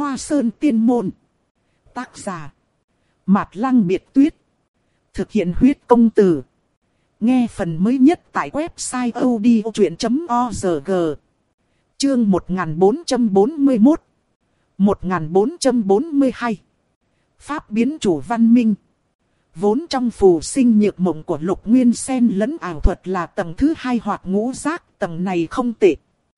Hoa Sơn Tiên Môn. Tác giả Mạt Lăng Biệt Tuyết. Thực hiện huyết công từ. Nghe phần mới nhất tại website odchuyện.org. Chương 1441 1442 Pháp biến chủ văn minh. Vốn trong phù sinh nhược mộng của Lục Nguyên xen lẫn ảo thuật là tầng thứ 2 hoặc ngũ giác, tầng này không tệ.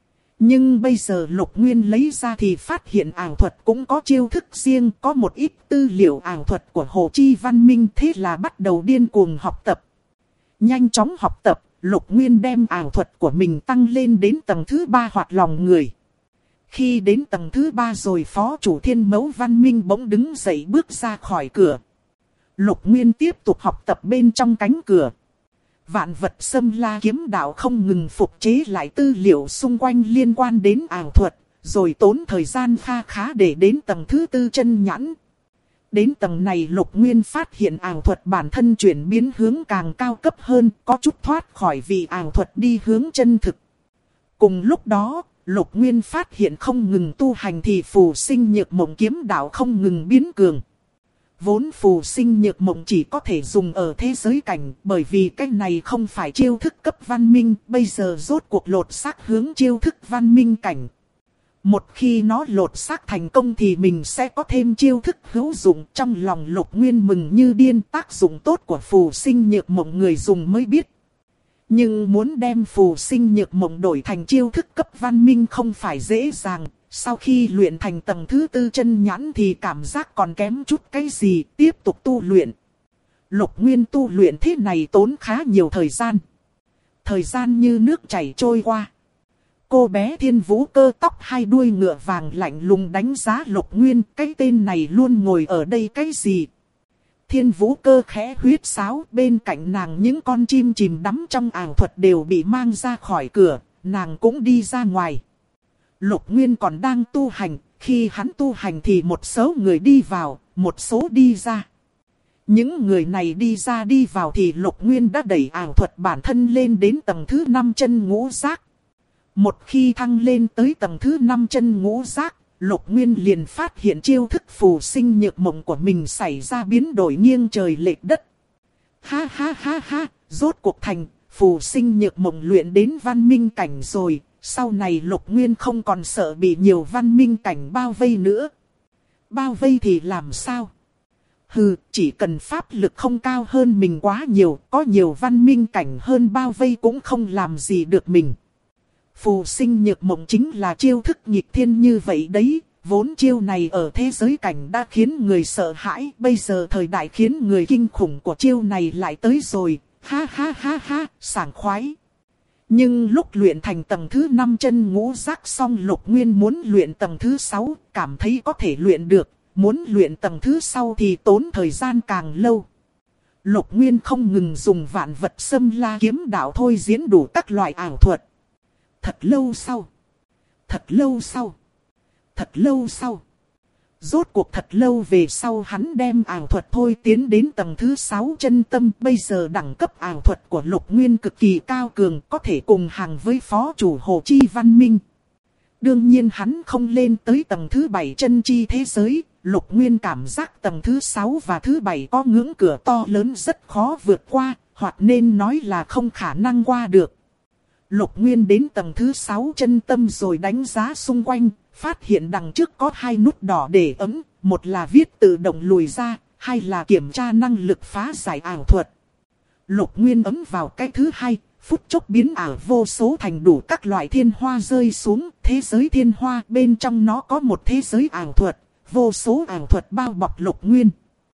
Nhưng bây giờ Lục Nguyên lấy ra thì phát hiện ảo thuật cũng có chiêu thức riêng, có một ít tư liệu ảo thuật của Hồ Chi văn minh, thế là bắt đầu điên cuồng học tập. Nhanh chóng học tập, Lục Nguyên đem ảo thuật của mình tăng lên đến tầng thứ 3 hoặc lòng người. Khi đến tầng thứ 3 rồi, phó chủ Thiên Mẫu văn minh bỗng đứng dậy bước ra khỏi cửa. Lục Nguyên tiếp tục học tập bên trong cánh cửa. Vạn vật xâm la kiếm đạo không ngừng phục chế lại tư liệu xung quanh liên quan đến ảo thuật, rồi tốn thời gian kha khá để đến tầng thứ 4 chân nhãn. Đến tầng này Lục Nguyên phát hiện ảo thuật bản thân chuyển biến hướng càng cao cấp hơn, có chút thoát khỏi vị ảo thuật đi hướng chân thực. Cùng lúc đó, Lục Nguyên phát hiện không ngừng tu hành thì phù sinh nhược mộng kiếm đạo không ngừng biến cường. Vốn phù sinh nhược mộng chỉ có thể dùng ở thế giới cảnh, bởi vì cái này không phải chiêu thức cấp văn minh, bây giờ rốt cuộc lột xác hướng chiêu thức văn minh cảnh. Một khi nó lột xác thành công thì mình sẽ có thêm chiêu thức hữu dụng. Trong lòng Lục Nguyên mừng như điên, tác dụng tốt của phù sinh nhược mộng người dùng mới biết. Nhưng muốn đem phù sinh nhược mộng đổi thành chiêu thức cấp văn minh không phải dễ dàng. Sau khi luyện thành tầng thứ 4 chân nhãn thì cảm giác còn kém chút cái gì, tiếp tục tu luyện. Lục Nguyên tu luyện thế này tốn khá nhiều thời gian. Thời gian như nước chảy trôi qua. Cô bé Thiên Vũ Cơ tóc hai đuôi ngựa vàng lạnh lùng đánh giá Lục Nguyên, cái tên này luôn ngồi ở đây cái gì? Thiên Vũ Cơ khẽ huyết sáo, bên cạnh nàng những con chim chìm đắm trong ảo thuật đều bị mang ra khỏi cửa, nàng cũng đi ra ngoài. Lục Nguyên còn đang tu hành, khi hắn tu hành thì một số người đi vào, một số đi ra. Những người này đi ra đi vào thì Lục Nguyên đã đẩy ảo thuật bản thân lên đến tầng thứ 5 chân ngũ giác. Một khi thăng lên tới tầng thứ 5 chân ngũ giác, Lục Nguyên liền phát hiện chiêu thức phù sinh nhược mộng của mình xảy ra biến đổi nghiêng trời lệch đất. Ha ha ha ha, rốt cuộc thành, phù sinh nhược mộng luyện đến văn minh cảnh rồi. Sau này Lục Nguyên không còn sợ bị nhiều văn minh cảnh bao vây nữa. Bao vây thì làm sao? Hừ, chỉ cần pháp lực không cao hơn mình quá nhiều, có nhiều văn minh cảnh hơn bao vây cũng không làm gì được mình. Phù sinh nhược mộng chính là chiêu thức nghịch thiên như vậy đấy. Vốn chiêu này ở thế giới cảnh đã khiến người sợ hãi. Bây giờ thời đại khiến người kinh khủng của chiêu này lại tới rồi. Ha ha ha ha, sảng khoái. Nhưng lúc luyện thành tầng thứ 5 chân ngũ giác xong, Lục Nguyên muốn luyện tầng thứ 6, cảm thấy có thể luyện được. Muốn luyện tầng thứ sau thì tốn thời gian càng lâu. Lục Nguyên không ngừng dùng vạn vật xâm la kiếm đạo thôi diễn đủ các loại ảo thuật. Thật lâu sau. Thật lâu sau. Thật lâu sau. Rốt cuộc thật lâu về sau hắn đem ảo thuật thôi tiến đến tầng thứ 6 chân tâm. Bây giờ đẳng cấp ảo thuật của Lục Nguyên cực kỳ cao cường, có thể cùng hàng với phó chủ Hồ Chi văn minh. Đương nhiên hắn không lên tới tầng thứ 7 chân chi thế giới. Lục Nguyên cảm giác tầng thứ 6 và thứ 7 có ngưỡng cửa to lớn rất khó vượt qua, hoặc nên nói là không khả năng qua được. Lục Nguyên đến tầng thứ 6 chân tâm rồi đánh giá xung quanh, phát hiện đằng trước có 2 nút đỏ để ấm, một là viết tự động lùi ra, hai là kiểm tra năng lực phá giải ảo thuật. Lục Nguyên ấm vào cái thứ 2, phút chốc biến ảo vô số thành đủ các loại thiên hoa rơi xuống, thế giới thiên hoa bên trong nó có một thế giới ảo thuật, vô số ảo thuật bao bọc Lục Nguyên.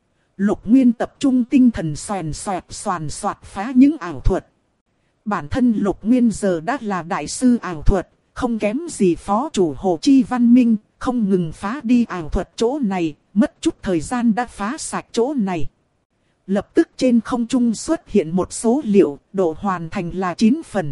Lục Nguyên tập trung tinh thần xoàn xoạt phá những ảo thuật. Bản thân Lục Nguyên giờ đã là đại sư ảo thuật, không kém gì phó chủ Hồ Chi văn minh, không ngừng phá đi ảo thuật chỗ này, mất chút thời gian đã phá sạch chỗ này. Lập tức trên không trung xuất hiện một số liệu, độ hoàn thành là 9 phần.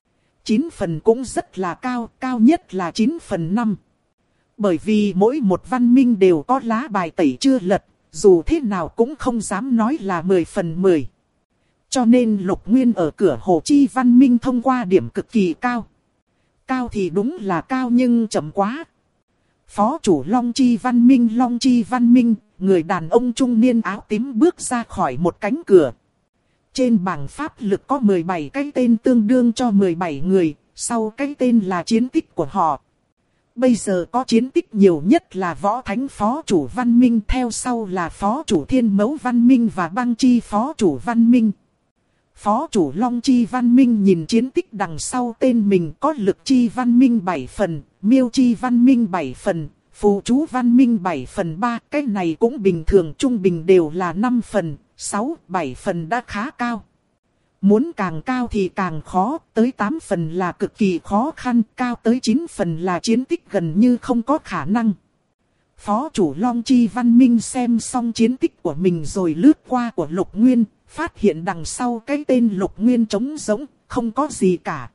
9 phần cũng rất là cao, cao nhất là 9 phần 5. Bởi vì mỗi một văn minh đều có lá bài tẩy chưa lật, dù thế nào cũng không dám nói là 10 phần 10. Cho nên Lục Nguyên ở cửa Hồ Chi văn minh thông qua điểm cực kỳ cao. Cao thì đúng là cao nhưng chậm quá. Phó chủ Long Chi Văn Minh, Long Chi Văn Minh, người đàn ông trung niên áo tím bước ra khỏi một cánh cửa. Trên bảng pháp lực có 17 cái tên tương đương cho 17 người, sau cái tên là chiến tích của họ. Bây giờ có chiến tích nhiều nhất là Võ Thánh Phó chủ Văn Minh, theo sau là Phó chủ Thiên Mẫu Văn Minh và Băng Chi Phó chủ Văn Minh. Phó chủ Long Chi Văn Minh nhìn chiến tích đằng sau tên mình có Lực Chi Văn Minh 7 phần, Miêu Chi Văn Minh 7 phần, Phù Chú Văn Minh 7 phần 3. Cái này cũng bình thường, trung bình đều là 5 phần, 6, 7 phần đã khá cao. Muốn càng cao thì càng khó, tới 8 phần là cực kỳ khó khăn, cao tới 9 phần là chiến tích gần như không có khả năng. Phó chủ Long Chi Văn Minh xem xong chiến tích của mình rồi lướt qua của Lục Nguyên, phát hiện đằng sau cái tên Lục Nguyên trống rỗng, không có gì cả.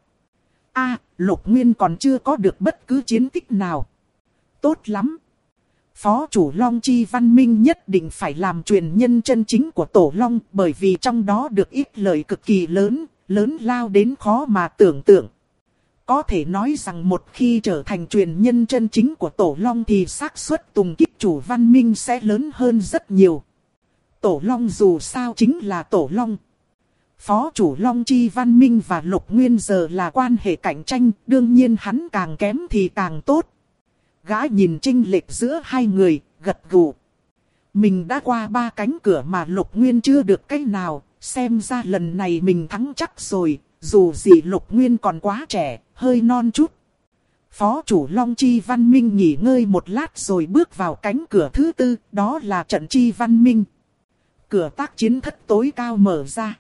Lục Nguyên còn chưa có được bất cứ chiến tích nào. Tốt lắm. Phó chủ Long Chi Văn Minh nhất định phải làm truyền nhân chân chính của Tổ Long, bởi vì trong đó được ít lợi cực kỳ lớn, lớn lao đến khó mà tưởng tượng. Có thể nói rằng một khi trở thành truyền nhân chân chính của Tổ Long thì xác suất tùng kích chủ Văn Minh sẽ lớn hơn rất nhiều. Tổ Long dù sao chính là Tổ Long. Phó chủ Long Chi Văn Minh và Lục Nguyên giờ là quan hệ cạnh tranh, đương nhiên hắn càng kém thì càng tốt. Gã nhìn chênh lệch giữa hai người, gật gù. Mình đã qua 3 cánh cửa mà Lục Nguyên chưa được cái nào, xem ra lần này mình thắng chắc rồi, dù gì Lục Nguyên còn quá trẻ, hơi non chút. Phó chủ Long Chi Văn Minh nghỉ ngơi một lát rồi bước vào cánh cửa thứ 4, đó là trận Chi Văn Minh. Cửa tác chiến thất tối cao mở ra.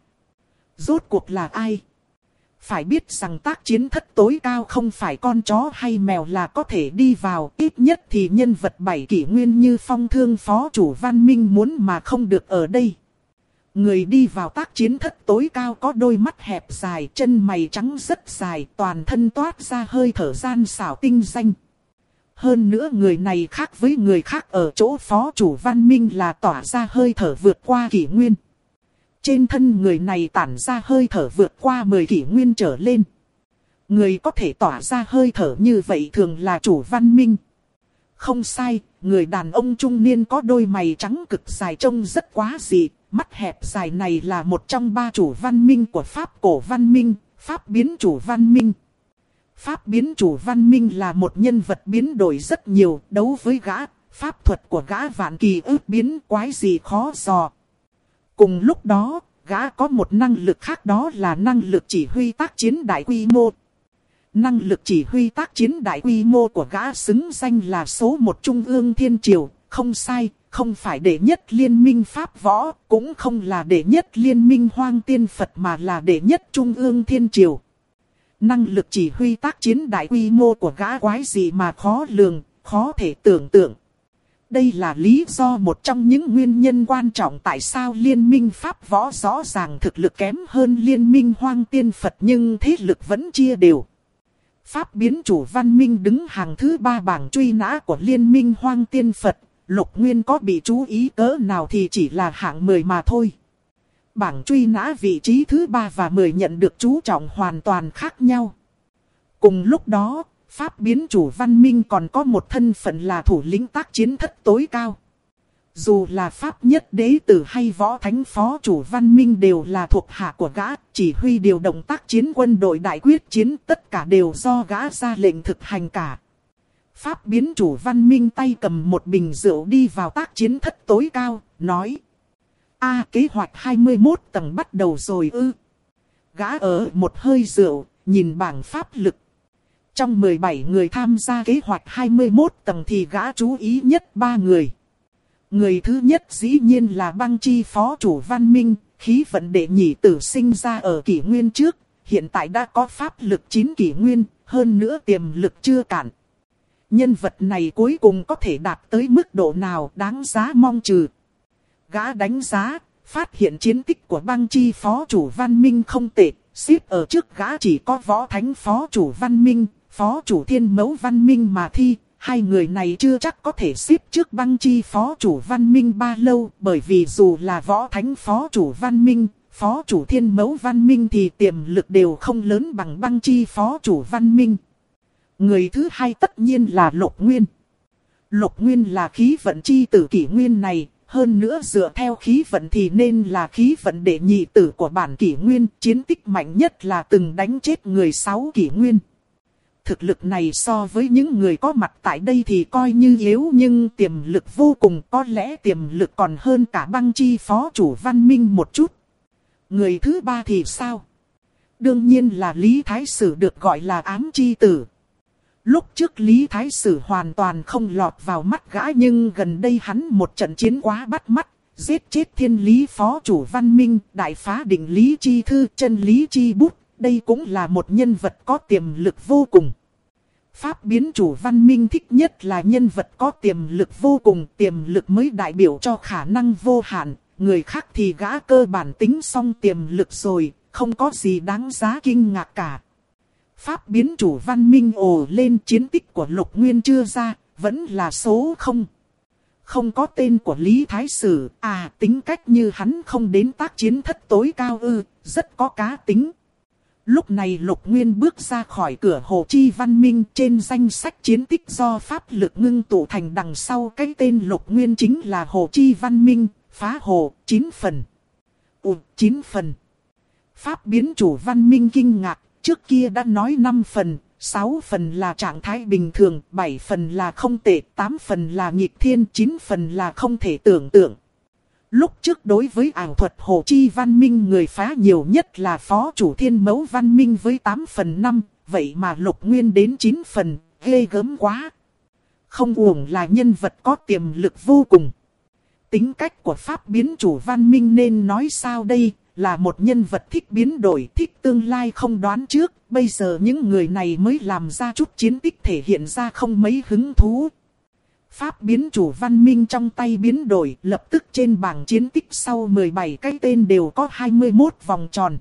Rốt cuộc là ai? Phải biết rằng tác chiến thất tối cao không phải con chó hay mèo là có thể đi vào. Ít nhất thì nhân vật 7 kỷ nguyên như Phong Thương Phó chủ Văn Minh muốn mà không được ở đây. Người đi vào tác chiến thất tối cao có đôi mắt hẹp dài, chân mày trắng rất dài, toàn thân toát ra hơi thở gian xảo tinh danh. Hơn nữa người này khác với người khác ở chỗ Phó chủ Văn Minh là tỏa ra hơi thở vượt qua kỷ nguyên. Trên thân người này tản ra hơi thở vượt qua 10 kỷ nguyên trở lên. Người có thể tỏa ra hơi thở như vậy thường là chủ Văn Minh. Không sai, người đàn ông trung niên có đôi mày trắng cực dài trông rất quá dị. Mắt hẹp dài này là một trong 3 chủ Văn Minh của Pháp cổ Văn Minh, Pháp biến chủ Văn Minh. Pháp biến chủ Văn Minh là một nhân vật biến đổi rất nhiều, đấu với gã, pháp thuật của gã vạn kỳ ước biến quái gì khó dò. Cùng lúc đó, gã có một năng lực khác, đó là năng lực chỉ huy tác chiến đại quy mô. Năng lực chỉ huy tác chiến đại quy mô của gã xứng danh là số 1 Trung ương Thiên Triều, không sai, không phải đệ nhất liên minh Pháp võ, cũng không là đệ nhất liên minh Hoang Tiên Phật mà là đệ nhất Trung ương Thiên Triều. Năng lực chỉ huy tác chiến đại quy mô của gã quái gì mà khó lường, khó thể tưởng tượng. Đây là lý do một trong những nguyên nhân quan trọng tại sao liên minh Pháp võ rõ ràng thực lực kém hơn liên minh Hoang Tiên Phật nhưng thế lực vẫn chia đều. Pháp biến chủ Văn Minh đứng hàng thứ 3 bảng truy nã của liên minh Hoang Tiên Phật. Lục Nguyên có bị chú ý cỡ nào thì chỉ là hạng 10 mà thôi. Bảng truy nã vị trí thứ 3 và 10 nhận được chú trọng hoàn toàn khác nhau. Cùng lúc đó, Pháp biến chủ Văn Minh còn có một thân phận là thủ lĩnh tác chiến thất tối cao. Dù là Pháp nhất đế tử hay Võ Thánh Phó chủ Văn Minh đều là thuộc hạ của gã, chỉ huy điều động tác chiến quân đội đại quyết chiến tất cả đều do gã ra lệnh thực hành cả. Pháp biến chủ Văn Minh tay cầm một bình rượu đi vào tác chiến thất tối cao, nói. Kế hoạch 21 tầng bắt đầu rồi ư. Gã ở một hơi rượu, nhìn bảng pháp lực. Trong 17 người tham gia kế hoạch 21 tầng thì gã chú ý nhất 3 người. Người thứ nhất dĩ nhiên là Băng Chi Phó chủ Văn Minh, khí vận đệ nhị tử sinh ra ở kỷ nguyên trước, hiện tại đã có pháp lực 9 kỷ nguyên, hơn nữa tiềm lực chưa cạn. Nhân vật này cuối cùng có thể đạt tới mức độ nào đáng giá mong chờ. Gã đánh giá, phát hiện chiến tích của Băng Chi Phó chủ Văn Minh không tệ, xếp ở trước gã chỉ có Võ Thánh Phó chủ Văn Minh, Phó chủ Thiên Mẫu Văn Minh mà thi. Hai người này chưa chắc có thể xếp trước Băng Chi Phó chủ Văn Minh ba lâu, bởi vì dù là Võ Thánh Phó chủ Văn Minh, Phó chủ Thiên Mẫu Văn Minh thì tiềm lực đều không lớn bằng Băng Chi Phó chủ Văn Minh. Người thứ hai tất nhiên là Lục Nguyên. Lục Nguyên là khí vận chi tử kỷ nguyên này, hơn nữa dựa theo khí vận thì nên là khí vận đệ nhị tử của bản kỷ nguyên, chiến tích mạnh nhất là từng đánh chết người 6 kỷ nguyên. Thực lực này so với những người có mặt tại đây thì coi như yếu, nhưng tiềm lực vô cùng, có lẽ tiềm lực còn hơn cả Băng Chi phó chủ Văn Minh một chút. Người thứ ba thì sao? Đương nhiên là Lý Thái Sử, được gọi là ám chi tử. Lúc trước Lý Thái Sử hoàn toàn không lọt vào mắt gã, nhưng gần đây hắn một trận chiến quá bắt mắt, giết chết Thiên Lý phó chủ Văn Minh, đại phá định lý chi thư, chân lý chi bút. Đây cũng là một nhân vật có tiềm lực vô cùng. Pháp biến chủ Văn Minh thích nhất là nhân vật có tiềm lực vô cùng, tiềm lực mới đại biểu cho khả năng vô hạn. Người khác thì gã cơ bản tính xong tiềm lực rồi, không có gì đáng giá kinh ngạc cả. Pháp biến chủ Văn Minh ồ lên, chiến tích của Lục Nguyên chưa ra, vẫn là số 0. Không có tên của Lý Thái Sử, tính cách như hắn không đến tác chiến thất tối cao ư, rất có cá tính. Lúc này Lục Nguyên bước ra khỏi cửa Hồ Chi Văn Minh, trên danh sách chiến tích do pháp lực ngưng tụ thành đằng sau cái tên Lục Nguyên chính là Hồ Chi Văn Minh, phá hồ, 9 phần. 9 phần. Pháp biến chủ Văn Minh kinh ngạc, trước kia đã nói 5 phần, 6 phần là trạng thái bình thường, 7 phần là không tệ, 8 phần là nghịch thiên, 9 phần là không thể tưởng tượng. Lúc trước đối với ảo thuật Hồ Chi Văn Minh người phá nhiều nhất là phó chủ Thiên Mẫu Văn Minh với 8 phần 5, vậy mà Lục Nguyên đến 9 phần, ghê gớm quá. Không uổng là nhân vật có tiềm lực vô cùng. Tính cách của pháp biến chủ Văn Minh nên nói sao đây, là một nhân vật thích biến đổi, thích tương lai không đoán trước, bây giờ những người này mới làm ra chút chiến tích thể hiện ra không mấy hứng thú. Pháp biến chủ Văn Minh trong tay biến đổi, lập tức trên bảng chiến tích sau 17 cái tên đều có 21 vòng tròn.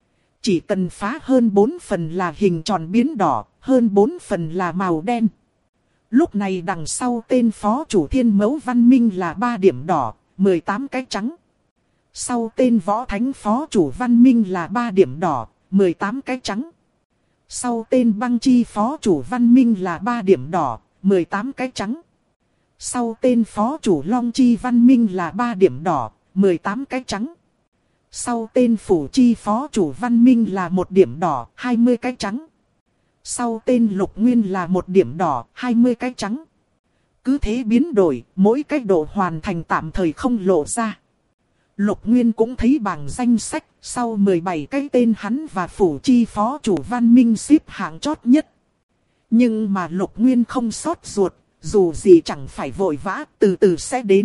Chỉ cần phá hơn 4 phần là hình tròn biến đỏ, hơn 4 phần là màu đen. Lúc này đằng sau tên phó chủ Thiên Mẫu Văn Minh là 3 điểm đỏ, 18 cái trắng. Sau tên võ thánh phó chủ Văn Minh là 3 điểm đỏ, 18 cái trắng. Sau tên Băng Chi phó chủ Văn Minh là 3 điểm đỏ, 18 cái trắng. Sau tên phó chủ Long Chi Văn Minh là 3 điểm đỏ, 18 cái trắng. Sau tên Phủ Chi phó chủ Văn Minh là 1 điểm đỏ, 20 cái trắng. Sau tên Lục Nguyên là 1 điểm đỏ, 20 cái trắng. Cứ thế biến đổi, mỗi cái độ hoàn thành tạm thời không lộ ra. Lục Nguyên cũng thấy bảng danh sách, sau 17 cái tên hắn và Phủ Chi phó chủ Văn Minh xếp hạng chót nhất. Nhưng mà Lục Nguyên không sót ruột, dù gì chẳng phải vội vã, từ từ sẽ đến.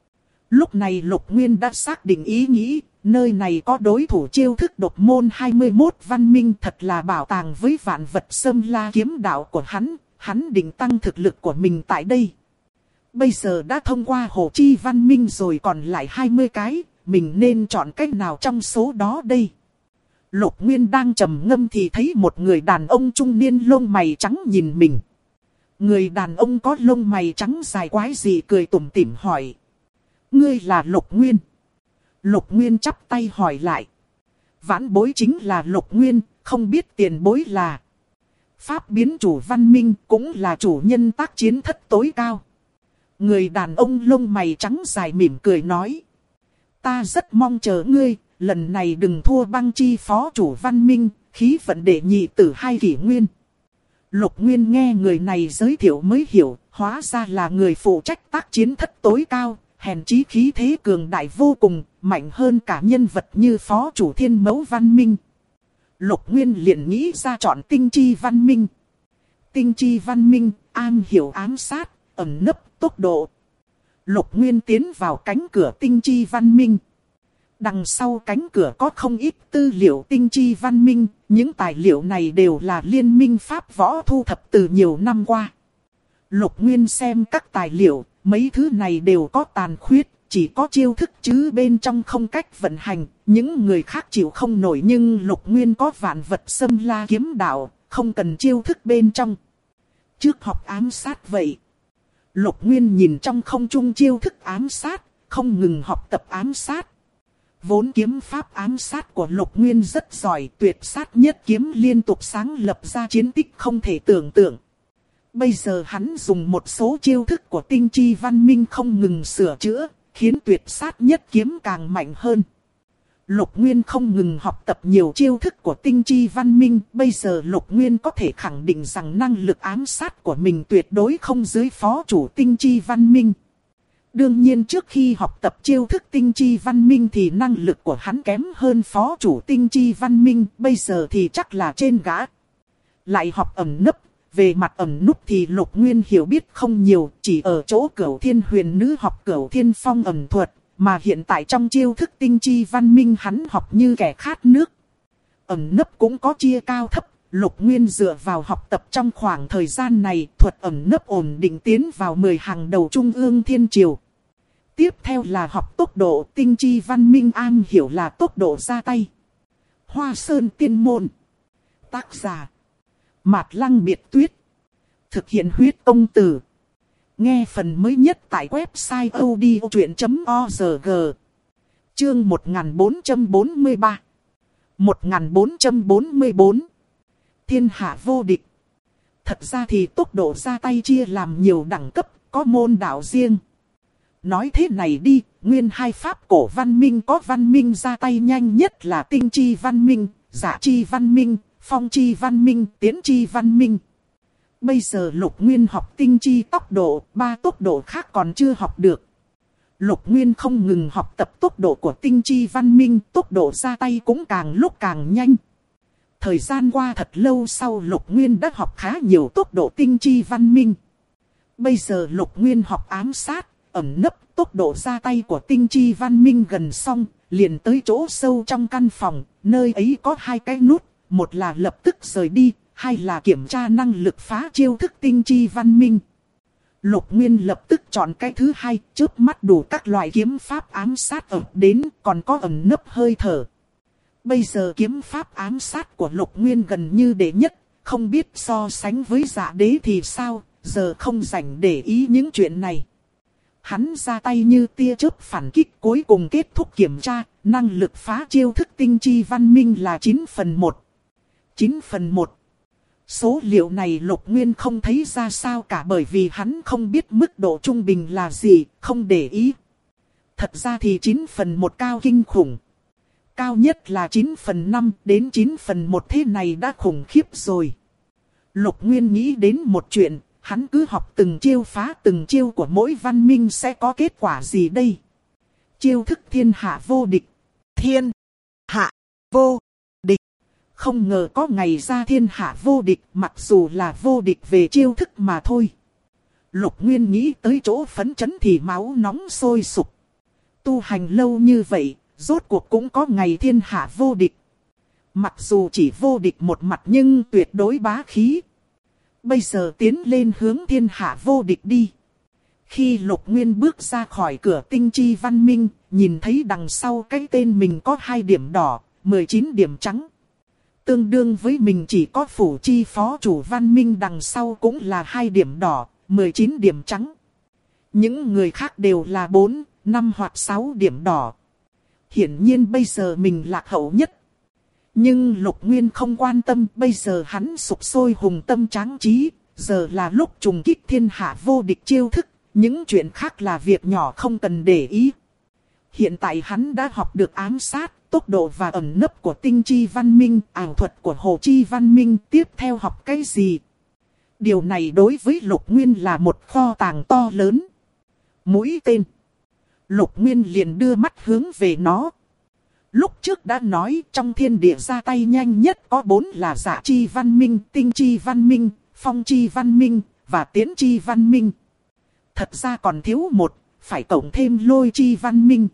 Lúc này Lục Nguyên đã xác định ý nghĩ, nơi này có đối thủ chiêu thức độc môn 21 Văn Minh, thật là bảo tàng với vạn vật xâm la kiếm đạo của hắn định tăng thực lực của mình tại đây. Bây giờ đã thông qua Hồ Chi Văn Minh rồi, còn lại 20 cái, mình nên chọn cách nào trong số đó đây? Lục Nguyên đang trầm ngâm thì thấy một người đàn ông trung niên lông mày trắng nhìn mình. Người đàn ông có lông mày trắng dài quái dị cười tủm tỉm hỏi: Ngươi là Lục Nguyên? Lục Nguyên chắp tay hỏi lại: Vãn bối chính là Lục Nguyên, không biết tiền bối là? Pháp biến chủ Văn Minh, cũng là chủ nhân tác chiến thất tối cao. Người đàn ông lông mày trắng dài mỉm cười nói: Ta rất mong chờ ngươi, lần này đừng thua Băng Chi phó chủ Văn Minh, khí vận đệ nhị tử 2 kỷ nguyên. Lục Nguyên nghe người này giới thiệu mới hiểu, hóa ra là người phụ trách tác chiến thất tối cao, hèn chí khí thế cường đại vô cùng, mạnh hơn cả nhân vật như phó chủ Thiên Mẫu Văn Minh. Lục Nguyên liền nghĩ ra chọn Tinh Chi Văn Minh. Tinh Chi Văn Minh, am hiểu ám sát, ẩn nấp, tốc độ. Lục Nguyên tiến vào cánh cửa Tinh Chi Văn Minh. Đằng sau cánh cửa có không ít tư liệu Tinh Chi Văn Minh, những tài liệu này đều là liên minh pháp võ thu thập từ nhiều năm qua. Lục Nguyên xem các tài liệu, mấy thứ này đều có tàn khuyết, chỉ có chiêu thức chứ bên trong không cách vận hành, những người khác chịu không nổi, nhưng Lục Nguyên có vạn vật xâm la kiếm đạo, không cần chiêu thức bên trong. Trước học ám sát vậy. Lục Nguyên nhìn trong không trung chiêu thức ám sát, không ngừng học tập ám sát. Vốn kiếm pháp ám sát của Lục Nguyên rất giỏi, tuyệt sát nhất kiếm liên tục sáng lập ra chiến tích không thể tưởng tượng. Bây giờ hắn dùng một số chiêu thức của tinh chi văn minh không ngừng sửa chữa, khiến tuyệt sát nhất kiếm càng mạnh hơn. Lục Nguyên không ngừng học tập nhiều chiêu thức của tinh chi văn minh, bây giờ Lục Nguyên có thể khẳng định rằng năng lực ám sát của mình tuyệt đối không dưới phó chủ tinh chi văn minh. Đương nhiên trước khi học tập chiêu thức tinh chi văn minh thì năng lực của hắn kém hơn phó chủ tinh chi văn minh, bây giờ thì chắc là trên gã. Lại học ẩn nấp, về mặt ẩn núp thì Lục Nguyên hiểu biết không nhiều, chỉ ở chỗ Cửu Thiên Huyền Nữ học Cửu Thiên Phong ẩn thuật. Mà hiện tại trong chiêu thức tinh chi văn minh hắn học như kẻ khát nước. Ẩn nấp cũng có chia cao thấp, Lục Nguyên dựa vào học tập trong khoảng thời gian này, thuật ẩn nấp ổn định tiến vào 10 hàng đầu trung ương thiên triều. Tiếp theo là học tốc độ, tinh chi văn minh an hiểu là tốc độ ra tay. Hoa Sơn Tiên Môn. Tác giả Mạt Lăng Biệt Tuyết. Thực hiện huyết công từ. Nghe phần mới nhất tại website odchuyện.org. Chương 1443. 1444. Thiên hạ vô địch. Thật ra thì tốc độ ra tay chia làm nhiều đẳng cấp, có môn đạo riêng. Nói thế này đi, nguyên hai pháp cổ văn minh có văn minh ra tay nhanh nhất là tinh chi văn minh, giả chi văn minh, phong chi văn minh, tiến chi văn minh. Bây giờ Lục Nguyên học tinh chi tốc độ, 3 tốc độ khác còn chưa học được. Lục Nguyên không ngừng học tập tốc độ của tinh chi văn minh, tốc độ ra tay cũng càng lúc càng nhanh. Thời gian qua thật lâu sau Lục Nguyên đã học khá nhiều tốc độ tinh chi văn minh. Bây giờ Lục Nguyên học ám sát, ẩn nấp, tốc độ ra tay của tinh chi văn minh gần xong, liền tới chỗ sâu trong căn phòng, nơi ấy có 2 cái nút, một là lập tức rời đi. Hay là kiểm tra năng lực phá chiêu thức tinh chi văn minh. Lục Nguyên lập tức chọn cái thứ hai, chớp mắt đủ các loại kiếm pháp ám sát ập đến, còn có ẩn nấp hơi thở. Bây giờ kiếm pháp ám sát của Lục Nguyên gần như đệ nhất, không biết so sánh với Dạ Đế thì sao, giờ không rảnh để ý những chuyện này. Hắn ra tay như tia chớp phản kích, cuối cùng kết thúc kiểm tra, năng lực phá chiêu thức tinh chi văn minh là 9/1. 9/1. Số liệu này Lục Nguyên không thấy ra sao cả bởi vì hắn không biết mức độ trung bình là gì, không để ý. Thật ra thì 9/1 cao kinh khủng. Cao nhất là 9/5 đến 9/1 thế này đã khủng khiếp rồi. Lục Nguyên nghĩ đến một chuyện, hắn cứ học từng chiêu phá từng chiêu của mỗi văn minh sẽ có kết quả gì đây. Chiêu thức thiên hạ vô địch. Thiên hạ vô. Không ngờ có ngày ra thiên hạ vô địch, mặc dù là vô địch về chiêu thức mà thôi. Lục Nguyên nghĩ tới chỗ phấn chấn thì máu nóng sôi sục. Tu hành lâu như vậy, rốt cuộc cũng có ngày thiên hạ vô địch. Mặc dù chỉ vô địch một mặt nhưng tuyệt đối bá khí. Bây giờ tiến lên hướng thiên hạ vô địch đi. Khi Lục Nguyên bước ra khỏi cửa tinh chi văn minh, nhìn thấy đằng sau cái tên mình có 2 điểm đỏ, 19 điểm trắng. Tương đương với mình chỉ có phủ chi phó chủ văn minh đằng sau cũng là 2 điểm đỏ, 19 điểm trắng. Những người khác đều là 4, 5 hoặc 6 điểm đỏ. Hiển nhiên bây giờ mình lạc hậu nhất. Nhưng Lục Nguyên không quan tâm, bây giờ hắn sục sôi hùng tâm tráng trí, giờ là lúc trùng kích thiên hạ vô địch chiêu thức, những chuyện khác là việc nhỏ không cần để ý. Hiện tại hắn đã học được ám sát, tốc độ và ẩn nấp của tinh chi văn minh, ảo thuật của hồ chi văn minh, tiếp theo học cái gì? Điều này đối với Lục Nguyên là một kho tàng to lớn. Mũi tên. Lục Nguyên liền đưa mắt hướng về nó. Lúc trước đã nói trong thiên địa ra tay nhanh nhất có 4 là giả chi văn minh, tinh chi văn minh, phong chi văn minh và tiến chi văn minh. Thật ra còn thiếu một, phải cộng thêm lôi chi văn minh.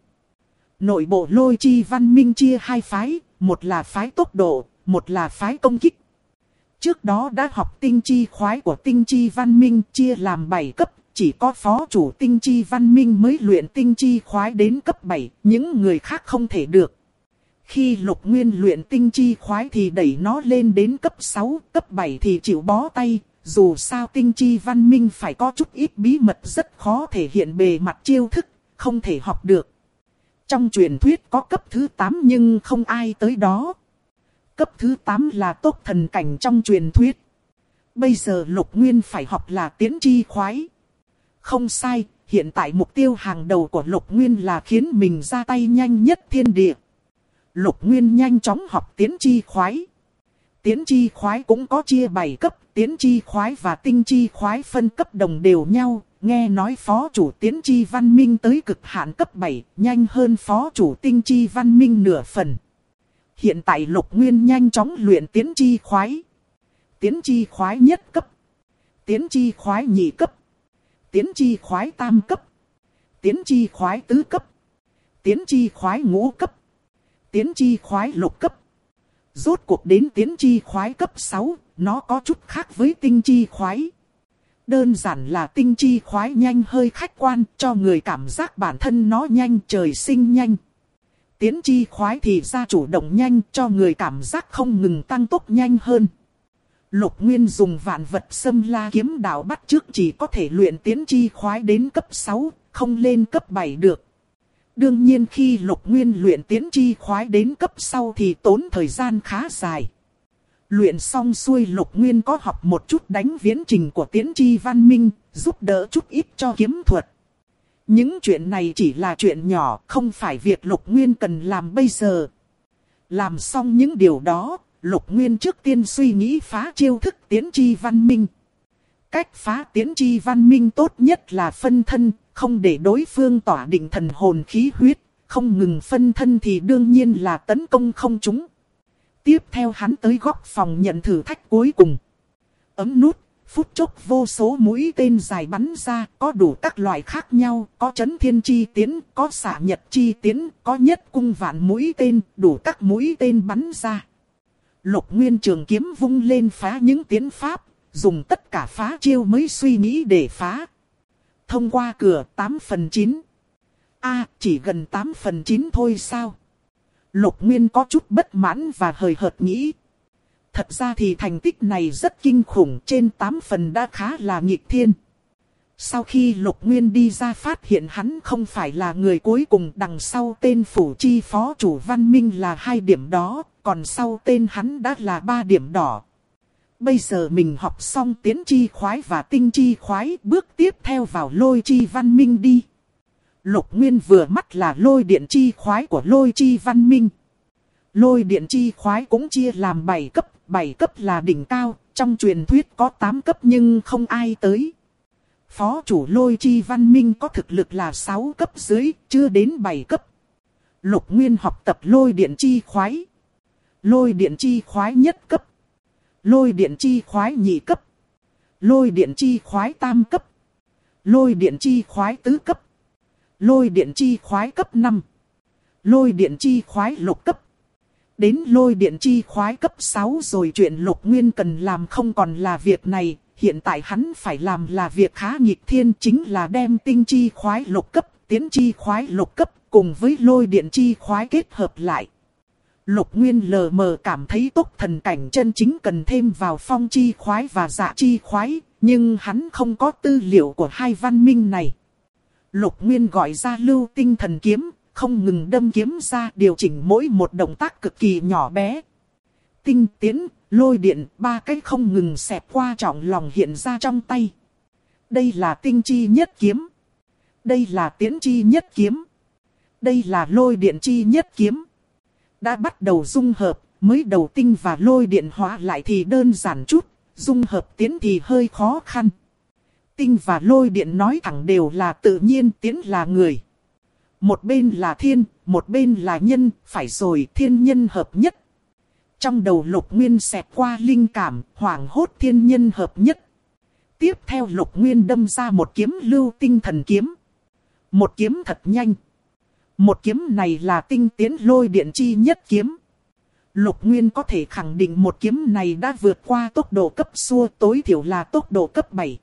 Nội bộ lôi chi văn minh chia 2 phái, một là phái tốc độ, một là phái công kích. Trước đó đã học tinh chi khoái của tinh chi văn minh chia làm 7 cấp, chỉ có phó chủ tinh chi văn minh mới luyện tinh chi khoái đến cấp 7, những người khác không thể được. Khi Lục Nguyên luyện tinh chi khoái thì đẩy nó lên đến cấp 6, cấp 7 thì chịu bó tay, dù sao tinh chi văn minh phải có chút ít bí mật rất khó thể hiện bề mặt chiêu thức, không thể học được. Trong truyền thuyết có cấp thứ 8 nhưng không ai tới đó. Cấp thứ 8 là tốc thần cảnh trong truyền thuyết. Bây giờ Lục Nguyên phải học là tiến chi khoái. Không sai, hiện tại mục tiêu hàng đầu của Lục Nguyên là khiến mình ra tay nhanh nhất thiên địa. Lục Nguyên nhanh chóng học tiến chi khoái. Tiến chi khoái cũng có chia 7 cấp, tiến chi khoái và tinh chi khoái phân cấp đồng đều nhau. Nghe nói phó chủ tiến chi văn minh tới cực hạn cấp 7, nhanh hơn phó chủ tinh chi văn minh nửa phần. Hiện tại Lục Nguyên nhanh chóng luyện tiến chi khoái. Tiến chi khoái nhất cấp, tiến chi khoái nhị cấp, tiến chi khoái tam cấp, tiến chi khoái tứ cấp, tiến chi khoái ngũ cấp, tiến chi khoái lục cấp. Rốt cuộc đến tiến chi khoái cấp 6, nó có chút khác với tinh chi khoái. Đơn giản là tinh chi khoái nhanh hơi khách quan, cho người cảm giác bản thân nó nhanh, trời sinh nhanh. Tiến chi khoái thì ra chủ động nhanh, cho người cảm giác không ngừng tăng tốc nhanh hơn. Lục Nguyên dùng vạn vật xâm la kiếm đạo bắt trước chỉ có thể luyện tiến chi khoái đến cấp 6, không lên cấp 7 được. Đương nhiên khi Lục Nguyên luyện tiến chi khoái đến cấp sau thì tốn thời gian khá dài. Luyện xong xuôi Lục Nguyên có học một chút đánh viễn trình của tiến chi văn minh, giúp đỡ chút ít cho kiếm thuật. Những chuyện này chỉ là chuyện nhỏ, không phải việc Lục Nguyên cần làm bây giờ. Làm xong những điều đó, Lục Nguyên trước tiên suy nghĩ phá chiêu thức tiến chi văn minh. Cách phá tiến chi văn minh tốt nhất là phân thân, không để đối phương tỏa định thần hồn khí huyết, không ngừng phân thân thì đương nhiên là tấn công không trúng. Tiếp theo hắn tới góc phòng nhận thử thách cuối cùng. Ấm nút, phút chốc vô số mũi tên dài bắn ra, có đủ các loại khác nhau, có chấn thiên chi tiến, có xạ nhật chi tiến, có nhất cung vạn mũi tên, đủ các mũi tên bắn ra. Lục Nguyên trường kiếm vung lên phá những tiến pháp, dùng tất cả phá chiêu mới suy nghĩ để phá. Thông qua cửa 8/9. Chỉ gần 8/9 thôi sao? Lục Nguyên có chút bất mãn và hời hợt nghĩ. Thật ra thì thành tích này rất kinh khủng, trên 8 phần đã khá là nghịch thiên. Sau khi Lục Nguyên đi ra phát hiện hắn không phải là người cuối cùng, đằng sau tên phủ chi phó chủ văn minh là 2 điểm đó, còn sau tên hắn đã là 3 điểm đỏ. Bây giờ mình học xong tiến chi khoái và tinh chi khoái, bước tiếp theo vào lôi chi văn minh đi. Lục Nguyên vừa mắt là lôi điện chi khoái của lôi chi văn minh. Lôi điện chi khoái cũng chia làm 7 cấp, 7 cấp là đỉnh cao, trong truyền thuyết có 8 cấp nhưng không ai tới. Phó chủ lôi chi văn minh có thực lực là 6 cấp dưới, chưa đến 7 cấp. Lục Nguyên học tập lôi điện chi khoái. Lôi điện chi khoái nhất cấp. Lôi điện chi khoái nhị cấp. Lôi điện chi khoái tam cấp. Lôi điện chi khoái tứ cấp. Lôi điện chi khoái cấp 5. Lôi điện chi khoái lục cấp. Đến lôi điện chi khoái cấp 6 rồi, chuyện Lục Nguyên cần làm không còn là việc này. Hiện tại hắn phải làm là việc khá nghịch thiên, chính là đem tinh chi khoái lục cấp, tiến chi khoái lục cấp cùng với lôi điện chi khoái kết hợp lại. Lục Nguyên lờ mờ cảm thấy tốc thần cảnh chân chính cần thêm vào phong chi khoái và dạ chi khoái, nhưng hắn không có tư liệu của 2 văn minh này. Lục Nguyên gọi ra lưu tinh thần kiếm, không ngừng đâm kiếm ra, điều chỉnh mỗi một động tác cực kỳ nhỏ bé. Tinh tiến, lôi điện, 3 cái không ngừng xẹt qua trọng lòng hiện ra trong tay. Đây là tinh chi nhất kiếm. Đây là tiến chi nhất kiếm. Đây là lôi điện chi nhất kiếm. Đã bắt đầu dung hợp, mới đầu tinh và lôi điện hóa lại thì đơn giản chút, dung hợp tiến thì hơi khó khăn. Tinh và lôi điện nói thẳng đều là tự nhiên, tiến là người. Một bên là thiên, một bên là nhân, phải rồi, thiên nhân hợp nhất. Trong đầu Lục Nguyên xẹt qua linh cảm, hoảng hốt, thiên nhân hợp nhất. Tiếp theo Lục Nguyên đâm ra một kiếm lưu tinh thần kiếm. Một kiếm thật nhanh. Một kiếm này là tinh tiến lôi điện chi nhất kiếm. Lục Nguyên có thể khẳng định một kiếm này đã vượt qua tốc độ cấp xua, tối thiểu là tốc độ cấp 7.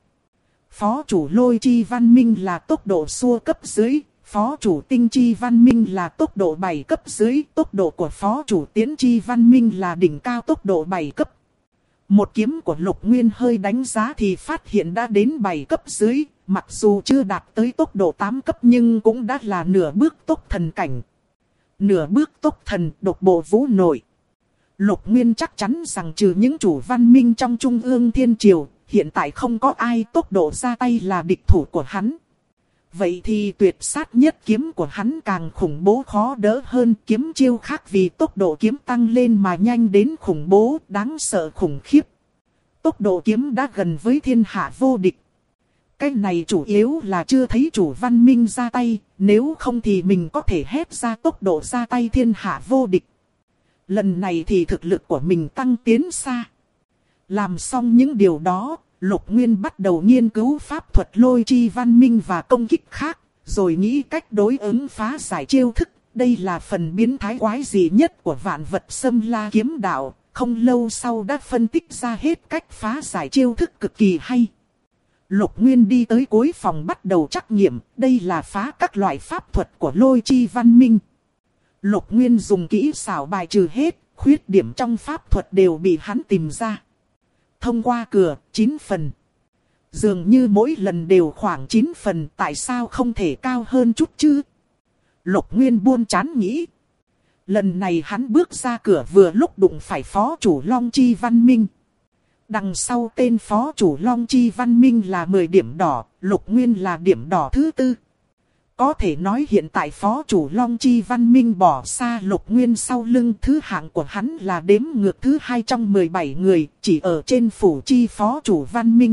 Phó chủ lôi chi văn minh là tốc độ xua cấp dưới. Phó chủ tinh chi văn minh là tốc độ 7 cấp dưới, tốc độ của phó chủ tiến chi văn minh là đỉnh cao tốc độ 7 cấp. Một kiếm của Lục Nguyên hơi đánh giá thì phát hiện đã đến 7 cấp dưới, mặc dù chưa đạt tới tốc độ 8 cấp nhưng cũng đã là nửa bước tốc thần cảnh. Nửa bước tốc thần, độc bộ vũ nội. Lục Nguyên chắc chắn rằng trừ những chủ văn minh trong Trung ương Thiên Triều, hiện tại không có ai tốc độ ra tay là địch thủ của hắn. Vậy thì tuyệt sát nhất kiếm của hắn càng khủng bố khó đỡ hơn, kiếm chiêu khác vì tốc độ kiếm tăng lên mà nhanh đến khủng bố, đáng sợ khủng khiếp. Tốc độ kiếm đã gần với thiên hạ vô địch. Cái này chủ yếu là chưa thấy chủ văn minh ra tay, nếu không thì mình có thể hét ra tốc độ ra tay thiên hạ vô địch. Lần này thì thực lực của mình tăng tiến xa. Làm xong những điều đó, Lục Nguyên bắt đầu nghiên cứu pháp thuật lôi chi văn minh và công kích khác, rồi nghĩ cách đối ứng phá giải chiêu thức. Đây là phần biến thái quái dị nhất của vạn vật xâm la kiếm đạo, không lâu sau đã phân tích ra hết cách phá giải chiêu thức cực kỳ hay. Lục Nguyên đi tới cuối phòng bắt đầu trắc nghiệm, đây là phá các loại pháp thuật của lôi chi văn minh. Lục Nguyên dùng kỹ xảo bài trừ hết, khuyết điểm trong pháp thuật đều bị hắn tìm ra. Thông qua cửa, 9 phần. Dường như mỗi lần đều khoảng 9 phần, tại sao không thể cao hơn chút chứ? Lục Nguyên buồn chán nghĩ. Lần này hắn bước ra cửa vừa lúc đụng phải phó chủ Long Chi Văn Minh. Đằng sau tên phó chủ Long Chi Văn Minh là 10 điểm đỏ, Lục Nguyên là điểm đỏ thứ 4. Có thể nói hiện tại phó chủ Long Chi Văn Minh bỏ xa Lục Nguyên sau lưng, thứ hạng của hắn là đếm ngược thứ 2 trong 17 người, chỉ ở trên phủ chi phó chủ Văn Minh.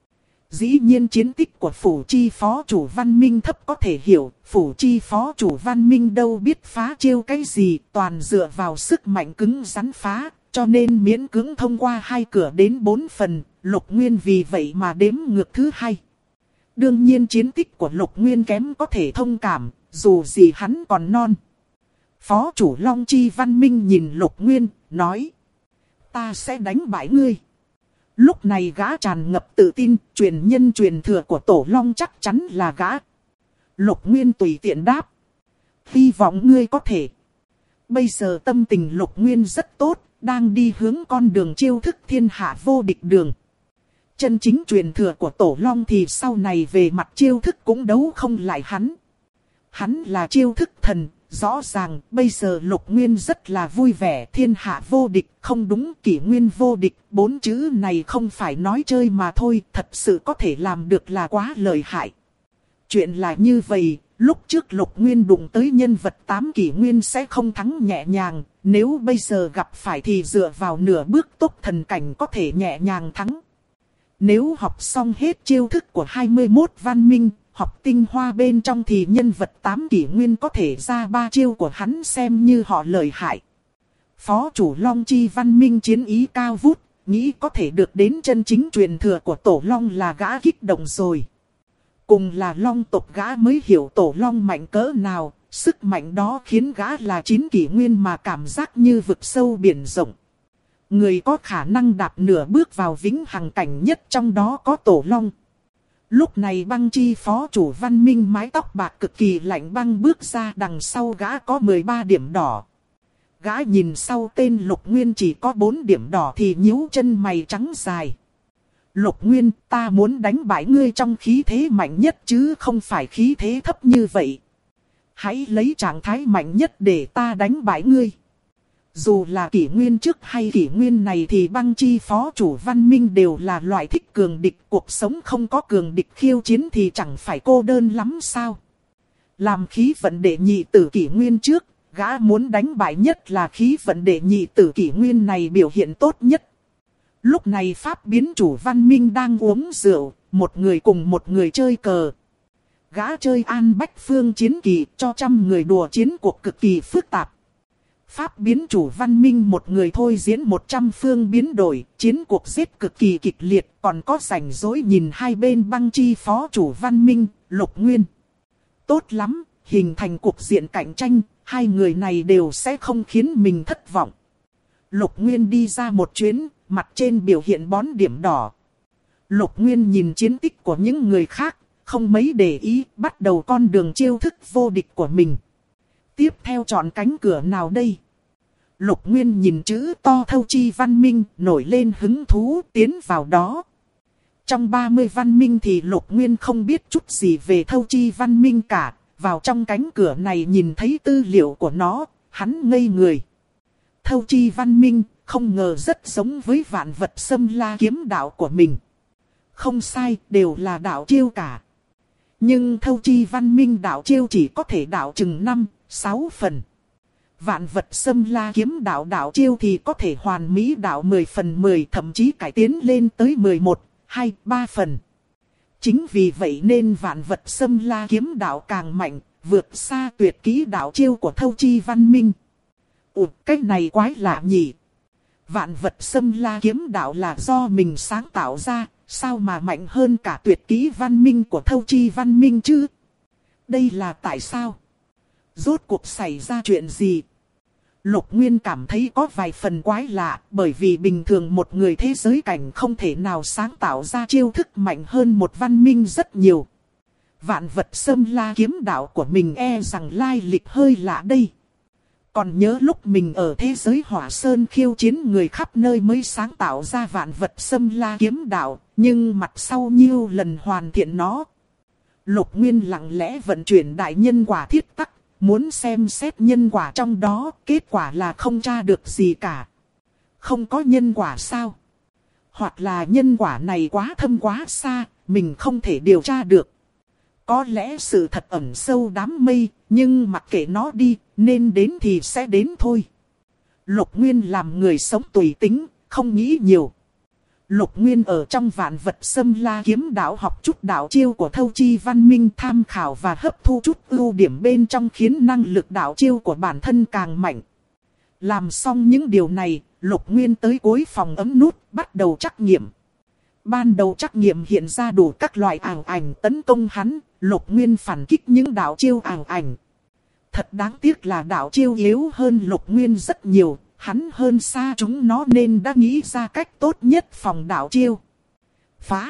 Dĩ nhiên chiến tích của phủ chi phó chủ Văn Minh thấp có thể hiểu, phủ chi phó chủ Văn Minh đâu biết phá chiêu cái gì, toàn dựa vào sức mạnh cứng rắn phá, cho nên miễn cưỡng thông qua 2 cửa đến 4 phần, Lục Nguyên vì vậy mà đếm ngược thứ 2. Đương nhiên chiến tích của Lục Nguyên kém có thể thông cảm, dù gì hắn còn non. Phó chủ Long Chi Văn Minh nhìn Lục Nguyên, nói: ta sẽ đánh bại ngươi. Lúc này gã tràn ngập tự tin, truyền nhân truyền thừa của Tổ Long chắc chắn là gã. Lục Nguyên tùy tiện đáp: hy vọng ngươi có thể. Bây giờ tâm tình Lục Nguyên rất tốt, đang đi hướng con đường chiêu thức thiên hạ vô địch đường. Chân chính truyền thừa của Tổ Long thì sau này về mặt chiêu thức cũng đấu không lại hắn. Hắn là chiêu thức thần, rõ ràng bây giờ Lục Nguyên rất là vui vẻ. Thiên hạ vô địch, không đúng, kỷ nguyên vô địch, 4 chữ này không phải nói chơi mà thôi, thật sự có thể làm được là quá lợi hại. Chuyện là như vậy, lúc trước Lục Nguyên đụng tới nhân vật 8 kỷ nguyên sẽ không thắng nhẹ nhàng, nếu bây giờ gặp phải thì dựa vào nửa bước tốc thần cảnh có thể nhẹ nhàng thắng. Nếu học xong hết chiêu thức của 21 văn minh, học tinh hoa bên trong thì nhân vật 8 kỷ nguyên có thể ra 3 chiêu của hắn xem như họ lợi hại. Phó chủ Long Chi Văn Minh chiến ý cao vút, nghĩ có thể được đến chân chính truyền thừa của Tổ Long là gã kích động rồi. Cùng là Long tộc gã mới hiểu Tổ Long mạnh cỡ nào, sức mạnh đó khiến gã là 9 kỷ nguyên mà cảm giác như vực sâu biển rộng. Người có khả năng đạp nửa bước vào vĩnh hằng cảnh nhất trong đó có Tổ Long. Lúc này Băng Chi phó chủ Văn Minh mái tóc bạc cực kỳ lạnh băng bước ra, đằng sau gã có 13 điểm đỏ. Gã nhìn sau tên Lục Nguyên chỉ có 4 điểm đỏ thì nhíu chân mày trắng dài. Lục Nguyên, ta muốn đánh bại ngươi trong khí thế mạnh nhất chứ không phải khí thế thấp như vậy. Hãy lấy trạng thái mạnh nhất để ta đánh bại ngươi. Dù là kỷ nguyên trước hay kỷ nguyên này thì Băng Chi phó chủ Văn Minh đều là loại thích cường địch. Cuộc sống không có cường địch khiêu chiến thì chẳng phải cô đơn lắm sao. Làm khí vận đệ nhị tử kỷ nguyên trước, gã muốn đánh bại nhất là khí vận đệ nhị tử kỷ nguyên này biểu hiện tốt nhất. Lúc này pháp biến chủ Văn Minh đang uống rượu, một người cùng một người chơi cờ. Gã chơi An Bách Phương chiến kỳ cho 100 người đùa chiến cuộc cực kỳ phức tạp. Pháp biến chủ Văn Minh một người thôi diễn 100 phương biến đổi, chiến cuộc giết cực kỳ kịch liệt, còn có rảnh rỗi nhìn hai bên Băng Chi phó chủ Văn Minh, Lục Nguyên. Tốt lắm, hình thành cuộc diện cạnh tranh, hai người này đều sẽ không khiến mình thất vọng. Lục Nguyên đi ra một chuyến, mặt trên biểu hiện bón điểm đỏ. Lục Nguyên nhìn chiến tích của những người khác, không mấy để ý, bắt đầu con đường chiêu thức vô địch của mình. Tiếp theo chọn cánh cửa nào đây? Lục Nguyên nhìn chữ to Thâu Chi Văn Minh, nổi lên hứng thú, tiến vào đó. Trong 30 văn minh thì Lục Nguyên không biết chút gì về Thâu Chi Văn Minh cả. Vào trong cánh cửa này nhìn thấy tư liệu của nó, hắn ngây người. Thâu Chi Văn Minh, không ngờ rất giống với vạn vật xâm la kiếm đạo của mình. Không sai, đều là đạo chiêu cả. Nhưng Thâu Chi Văn Minh đạo chiêu chỉ có thể đạo chừng 5-6 phần. Vạn vật xâm la kiếm đạo chiêu thì có thể hoàn mỹ đạo 10 phần 10, thậm chí cải tiến lên tới 11-2-3 phần. Chính vì vậy nên vạn vật xâm la kiếm đạo càng mạnh, vượt xa tuyệt kỹ đạo chiêu của Thâu Chi Văn Minh. Cái này quái lạ nhỉ. Vạn vật xâm la kiếm đạo là do mình sáng tạo ra, sao mà mạnh hơn cả tuyệt kỹ văn minh của Thâu Chi Văn Minh chứ? Đây là tại sao? Rốt cuộc xảy ra chuyện gì? Lục Nguyên cảm thấy có vài phần quái lạ, bởi vì bình thường một người thế giới cảnh không thể nào sáng tạo ra chiêu thức mạnh hơn một văn minh rất nhiều. Vạn vật xâm la kiếm đạo của mình e rằng lai lịch hơi lạ đây. Còn nhớ lúc mình ở thế giới Hỏa Sơn khiêu chiến người khắp nơi mới sáng tạo ra vạn vật xâm la kiếm đạo, nhưng mặt sau nhiêu lần hoàn thiện nó. Lục Nguyên lặng lẽ vận chuyển đại nhân quả thiết tắc, muốn xem xét nhân quả trong đó, kết quả là không tra được gì cả. Không có nhân quả sao? Hoặc là nhân quả này quá thâm quá xa, mình không thể điều tra được. Có lẽ sự thật ẩn sâu đám mây, nhưng mặc kệ nó đi, nên đến thì sẽ đến thôi. Lục Nguyên làm người sống tùy tính, không nghĩ nhiều. Lục Nguyên ở trong vạn vật xâm la kiếm đạo học chút đạo chiêu của Thâu Chi Văn Minh, tham khảo và hấp thu chút ưu điểm bên trong khiến năng lực đạo chiêu của bản thân càng mạnh. Làm xong những điều này, Lục Nguyên tới cuối phòng ấm nút, bắt đầu trắc nghiệm. Ban đầu trắc nghiệm hiện ra đủ các loại ảo ảnh tấn công hắn, Lục Nguyên phản kích những đạo chiêu ảo ảnh. Thật đáng tiếc là đạo chiêu yếu hơn Lục Nguyên rất nhiều, hắn hơn xa chúng nó nên đã nghĩ ra cách tốt nhất phòng đạo chiêu. Phá.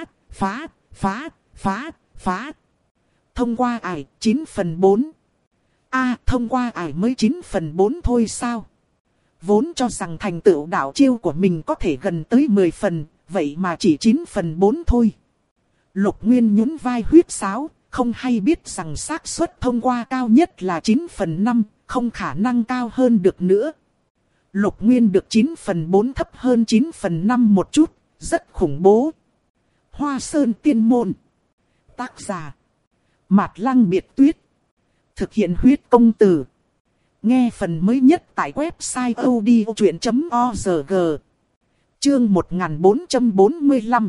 Thông qua ải 9/4. Thông qua ải mới 9/4 thôi sao? Vốn cho rằng thành tựu đạo chiêu của mình có thể gần tới 10 phần, vậy mà chỉ 9/4 thôi. Lục Nguyên nhún vai huýt sáo, không hay biết rằng xác suất thông qua cao nhất là 9/5, không khả năng cao hơn được nữa. Lục Nguyên được 9/4 thấp hơn 9/5 một chút, rất khủng bố. Hoa Sơn Tiên Môn. Tác giả Mạt Lăng Biệt Tuyết. Thực hiện huyết công từ. Nghe phần mới nhất tại website odchuyện.org. Chương 1445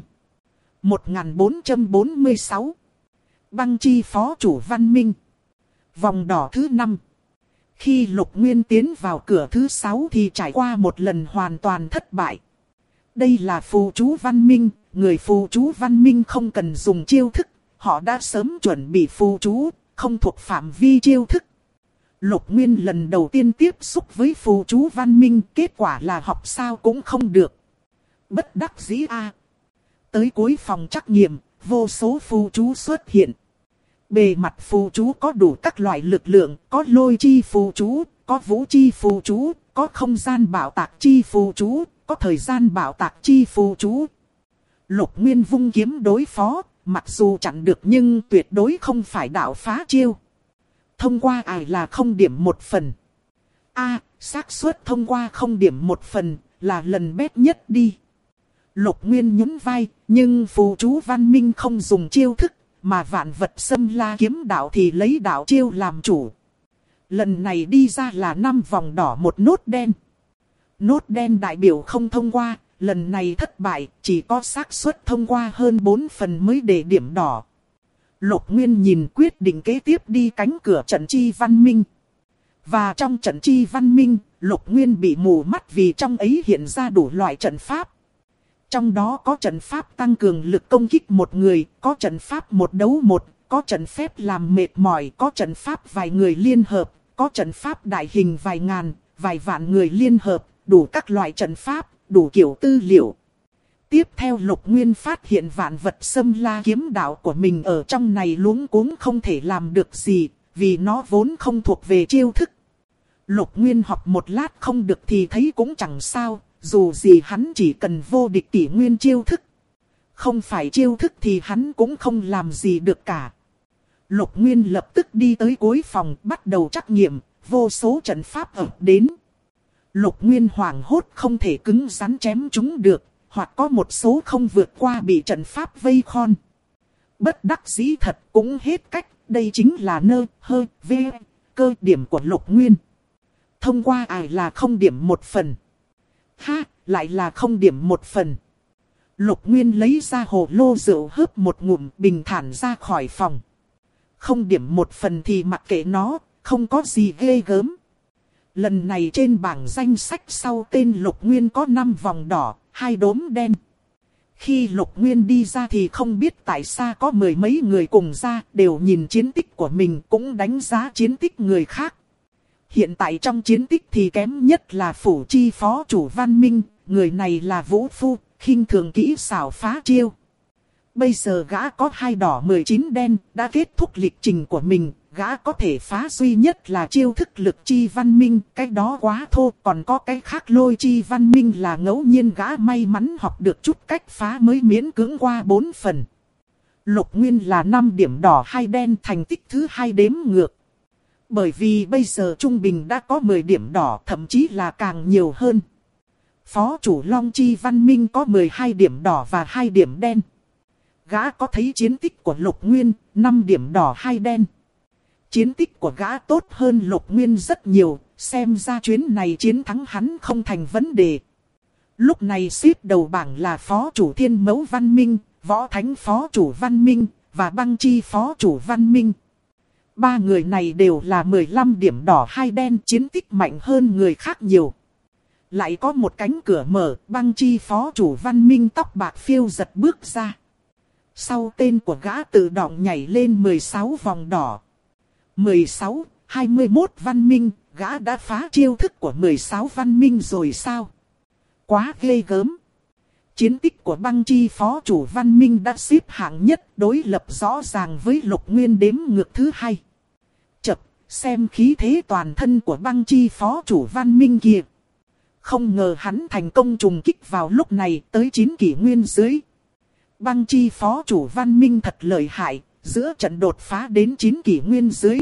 1446 Băng chi phó chủ văn minh. Vòng đỏ thứ 5. Khi Lục Nguyên tiến vào cửa thứ 6 thì trải qua một lần hoàn toàn thất bại. Đây là phù chú văn minh, người phù chú văn minh không cần dùng chiêu thức, họ đã sớm chuẩn bị phù chú, không thuộc phạm vi chiêu thức. Lục Nguyên lần đầu tiên tiếp xúc với phù chú văn minh, kết quả là học sao cũng không được. Bất đắc dĩ a. Tới cuối phòng trắc nghiệm, vô số phù chú xuất hiện. Bề mặt phù chú có đủ các loại lực lượng, có lôi chi phù chú, có vũ chi phù chú, có không gian bảo tạc chi phù chú, có thời gian bảo tạc chi phù chú. Lục Nguyên vung kiếm đối phó, mặc dù chặn được nhưng tuyệt đối không phải đạo phá chiêu. Thông qua ải là 0 điểm 1 phần. Xác suất thông qua 0 điểm 1 phần là lần bét nhất đi. Lục Nguyên nhún vai, nhưng phù chú văn minh không dùng chiêu thức, mà vạn vật xâm la kiếm đạo thì lấy đạo chiêu làm chủ. Lần này đi ra là 5 vòng đỏ một nốt đen. Nốt đen đại biểu không thông qua, lần này thất bại, chỉ có xác suất thông qua hơn 4 phần mới để điểm đỏ. Lục Nguyên nhìn quyết định kế tiếp đi cánh cửa trận chi văn minh. Và trong trận chi văn minh, Lục Nguyên bị mù mắt vì trong ấy hiện ra đủ loại trận pháp. Trong đó có trận pháp tăng cường lực công kích một người, có trận pháp một đấu một, có trận phép làm mệt mỏi, có trận pháp vài người liên hợp, có trận pháp đại hình vài ngàn, vài vạn người liên hợp, đủ các loại trận pháp, đủ kiểu tư liệu. Tiếp theo Lục Nguyên phát hiện vạn vật xâm la kiếm đạo của mình ở trong này luống cuống không thể làm được gì, vì nó vốn không thuộc về chiêu thức. Lục Nguyên học một lát không được thì thấy cũng chẳng sao, dù gì hắn chỉ cần vô địch kỷ nguyên chiêu thức. Không phải chiêu thức thì hắn cũng không làm gì được cả. Lục Nguyên lập tức đi tới cuối phòng bắt đầu trắc nghiệm, vô số trận pháp ập đến. Lục Nguyên hoảng hốt không thể cứng rắn chém chúng được, hoặc có một số không vượt qua bị trận pháp vây khon. Bất đắc dĩ thật cũng hết cách, đây chính là cơ điểm của Lục Nguyên. Thông qua ai là không điểm một phần. Ha, lại là không điểm một phần. Lục Nguyên lấy ra hồ lô rượu hớp một ngụm bình thản ra khỏi phòng. Không điểm một phần thì mặc kệ nó, không có gì ghê gớm. Lần này trên bảng danh sách sau tên Lục Nguyên có 5 vòng đỏ, 2 đốm đen. Khi Lục Nguyên đi ra thì không biết tại sao có mười mấy người cùng ra, đều nhìn chiến tích của mình cũng đánh giá chiến tích người khác. Hiện tại trong chiến tích thì kém nhất là phủ chi phó chủ Văn Minh, người này là vũ phu, khinh thường kỹ xảo phá chiêu. Bây giờ gã có 2 đỏ 19 đen, đã kết thúc lịch trình của mình, gã có thể phá duy nhất là chiêu thức lực chi văn minh, cái đó quá thô, còn có cái khác lôi chi văn minh là ngẫu nhiên gã may mắn học được chút cách phá mới miễn cưỡng qua 4 phần. Lục Nguyên là 5 điểm đỏ 2 đen, thành tích thứ 2 đếm ngược. Bởi vì bây giờ trung bình đã có 10 điểm đỏ, thậm chí là càng nhiều hơn. Phó chủ Long Chi Văn Minh có 12 điểm đỏ và 2 điểm đen. Gã có thấy chiến tích của Lục Nguyên, 5 điểm đỏ 2 đen. Chiến tích của gã tốt hơn Lục Nguyên rất nhiều, xem ra chuyến này chiến thắng hắn không thành vấn đề. Lúc này xếp đầu bảng là Phó chủ Thiên Mẫu Văn Minh, Võ Thánh Phó chủ Văn Minh, và Băng Chi Phó chủ Văn Minh. 3 người này đều là 15 điểm đỏ 2 đen, chiến tích mạnh hơn người khác nhiều. Lại có một cánh cửa mở, Băng Chi Phó chủ Văn Minh tóc bạc phiêu giật bước ra. Sau tên của gã tự động nhảy lên 16 vòng đỏ. 16, 21 văn minh, gã đã phá chiêu thức của 16 văn minh rồi sao? Quá ghê gớm. Chiến tích của Băng Chi Phó chủ Văn Minh đã xếp hạng nhất, đối lập rõ ràng với Lục Nguyên đếm ngược thứ 2. Chập, xem khí thế toàn thân của Băng Chi Phó chủ Văn Minh kìa. Không ngờ hắn thành công trùng kích vào lúc này tới 9 kỷ nguyên dưới. Băng Chi Phó chủ Văn Minh thật lợi hại, giữa trận đột phá đến 9 kỷ nguyên dưới.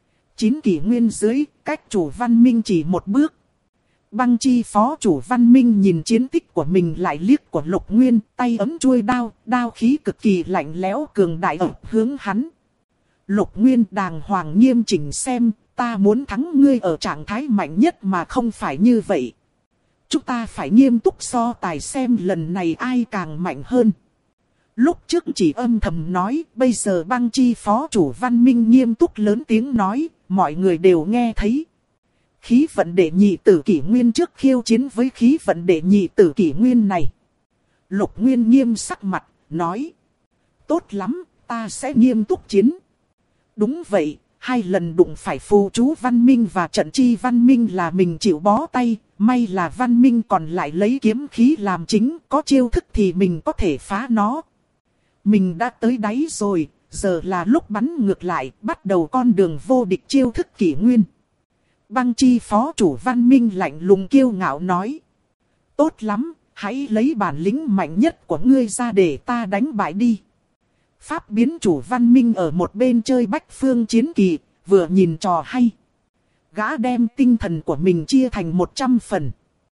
9 kỷ nguyên dưới, cách chủ Văn Minh chỉ một bước. Băng Chi Phó chủ Văn Minh nhìn chiến tích của mình lại liếc của Lục Nguyên, tay ấm chuôi đao, đao khí cực kỳ lạnh lẽo cường đại ập hướng hắn. Lục Nguyên đàng hoàng nghiêm chỉnh xem, ta muốn thắng ngươi ở trạng thái mạnh nhất mà không phải như vậy. Chúng ta phải nghiêm túc so tài xem lần này ai càng mạnh hơn. Lúc trước chỉ âm thầm nói, bây giờ Băng Chi Phó chủ Văn Minh nghiêm túc lớn tiếng nói, mọi người đều nghe thấy. Khí vận đệ nhị tử kỷ nguyên trước khiêu chiến với khí vận đệ nhị tử kỷ nguyên này. Lục Nguyên nghiêm sắc mặt, nói. Tốt lắm, ta sẽ nghiêm túc chiến. Đúng vậy, 2 lần đụng phải phù chú Văn Minh và trận chi Văn Minh là mình chịu bó tay. May là Văn Minh còn lại lấy kiếm khí làm chính, có chiêu thức thì mình có thể phá nó. Mình đã tới đáy rồi, giờ là lúc bắn ngược lại, bắt đầu con đường vô địch chiêu thức kỷ nguyên. Băng Chi Phó chủ Văn Minh lạnh lùng kiêu ngạo nói. Tốt lắm, hãy lấy bản lĩnh mạnh nhất của ngươi ra để ta đánh bại đi. Pháp biến chủ Văn Minh ở một bên chơi bách phương chiến kỳ, vừa nhìn trò hay. Gã đem tinh thần của mình chia thành 100 phần.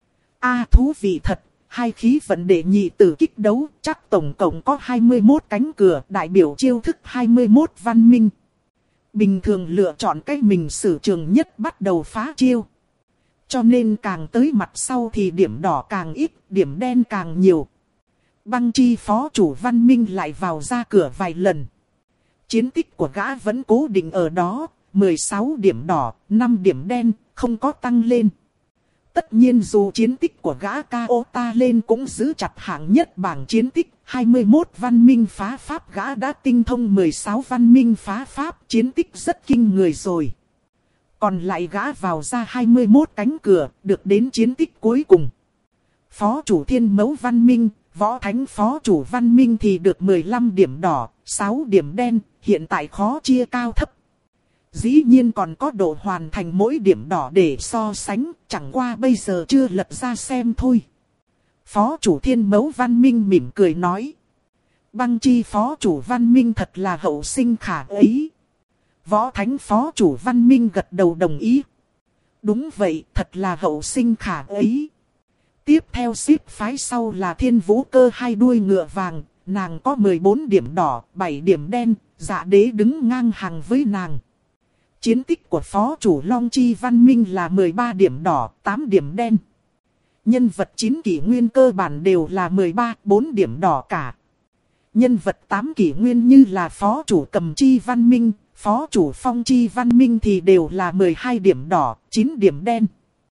Thú vị thật. 2 khí vận đệ nhị tử kích đấu, chắc tổng cộng có 21 cánh cửa, đại biểu chiêu thức 21 văn minh. Bình thường lựa chọn cách mình sử trường nhất bắt đầu phá chiêu. Cho nên càng tới mặt sau thì điểm đỏ càng ít, điểm đen càng nhiều. Băng Chi Phó chủ Văn Minh lại vào ra cửa vài lần. Chiến tích của gã vẫn cố định ở đó, 16 điểm đỏ, 5 điểm đen, không có tăng lên. Tất nhiên dù chiến tích của gã cao ta lên cũng giữ chặt hạng nhất bảng chiến tích, 21 văn minh phá pháp gã đã tinh thông 16 văn minh phá pháp, chiến tích rất kinh người rồi. Còn lại gã vào ra 21 cánh cửa, được đến chiến tích cuối cùng. Phó chủ Thiên Mẫu Văn Minh, Võ Thánh Phó chủ Văn Minh thì được 15 điểm đỏ, 6 điểm đen, hiện tại khó chia cao thấp. Dĩ nhiên còn có độ hoàn thành mỗi điểm đỏ để so sánh, chẳng qua bây giờ chưa lật ra xem thôi. Phó chủ Thiên Mẫu Văn Minh mỉm cười nói. Băng Chi Phó chủ Văn Minh thật là hậu sinh khả ấy. Võ Thánh Phó chủ Văn Minh gật đầu đồng ý. Đúng vậy, thật là hậu sinh khả ấy. Tiếp theo xếp phái sau là Thiên Vũ Cơ hai đuôi ngựa vàng, nàng có 14 điểm đỏ, 7 điểm đen, Dạ Đế đứng ngang hàng với nàng. Chiến tích của phó chủ Long Chi Văn Minh là 13 điểm đỏ, 8 điểm đen. Nhân vật 9 kỷ nguyên cơ bản đều là 13, 4 điểm đỏ cả. Nhân vật 8 kỷ nguyên như là phó chủ Cầm Chi Văn Minh, phó chủ Phong Chi Văn Minh thì đều là 12 điểm đỏ, 9 điểm đen.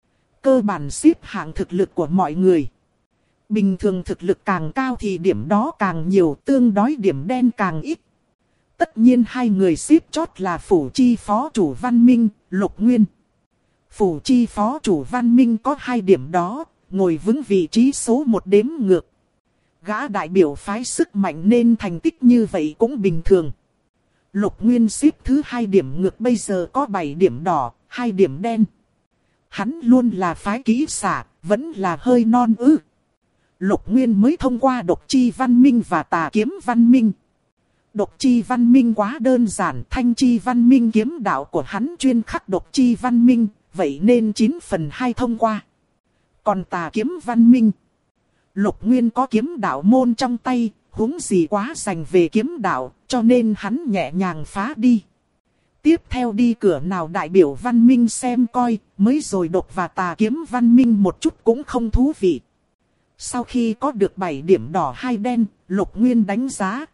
Cơ bản xếp hạng thực lực của mọi người. Bình thường thực lực càng cao thì điểm đó càng nhiều, tương đối điểm đen càng ít. Tất nhiên hai người xếp chót là Phủ Chi phó chủ Văn Minh, Lục Nguyên. Phủ Chi phó chủ Văn Minh có 2 điểm đó, ngồi vững vị trí số 1 đếm ngược. Gã đại biểu phái sức mạnh nên thành tích như vậy cũng bình thường. Lục Nguyên xếp thứ 2 điểm ngược bây giờ có 7 điểm đỏ, 2 điểm đen. Hắn luôn là phái kỹ xả, vẫn là hơi non ư. Lục Nguyên mới thông qua Độc Chi Văn Minh và Tà Kiếm Văn Minh. Độc Chi Văn Minh quá đơn giản, Thanh Chi Văn Minh kiếm đạo của hắn chuyên khắc Độc Chi Văn Minh, vậy nên 9/2 thông qua. Còn Tà Kiếm Văn Minh, Lục Nguyên có kiếm đạo môn trong tay, huống gì quá dành về kiếm đạo, cho nên hắn nhẹ nhàng phá đi. Tiếp theo đi cửa nào đại biểu Văn Minh xem coi, mới rồi Độc và Tà Kiếm Văn Minh một chút cũng không thú vị. Sau khi có được 7 điểm đỏ 2 đen, Lục Nguyên đánh giá.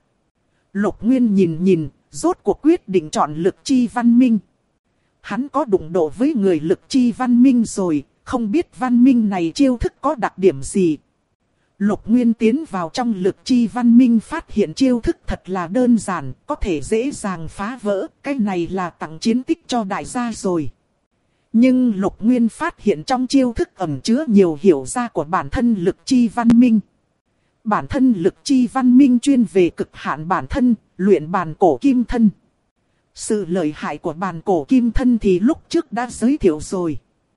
Lục Nguyên nhìn, rốt cuộc quyết định chọn Lực Chi Văn Minh. Hắn có đụng độ với người Lực Chi Văn Minh rồi, không biết Văn Minh này chiêu thức có đặc điểm gì. Lục Nguyên tiến vào trong Lực Chi Văn Minh phát hiện chiêu thức thật là đơn giản, có thể dễ dàng phá vỡ, cái này là tặng chiến tích cho đại gia rồi. Nhưng Lục Nguyên phát hiện trong chiêu thức ẩn chứa nhiều hiểu ra của bản thân Lực Chi Văn Minh. Bản thân Lực Chi Văn Minh chuyên về cực hạn bản thân, luyện bàn cổ kim thân. Sự lợi hại của bàn cổ kim thân thì lúc trước đã giới thiệu rồi.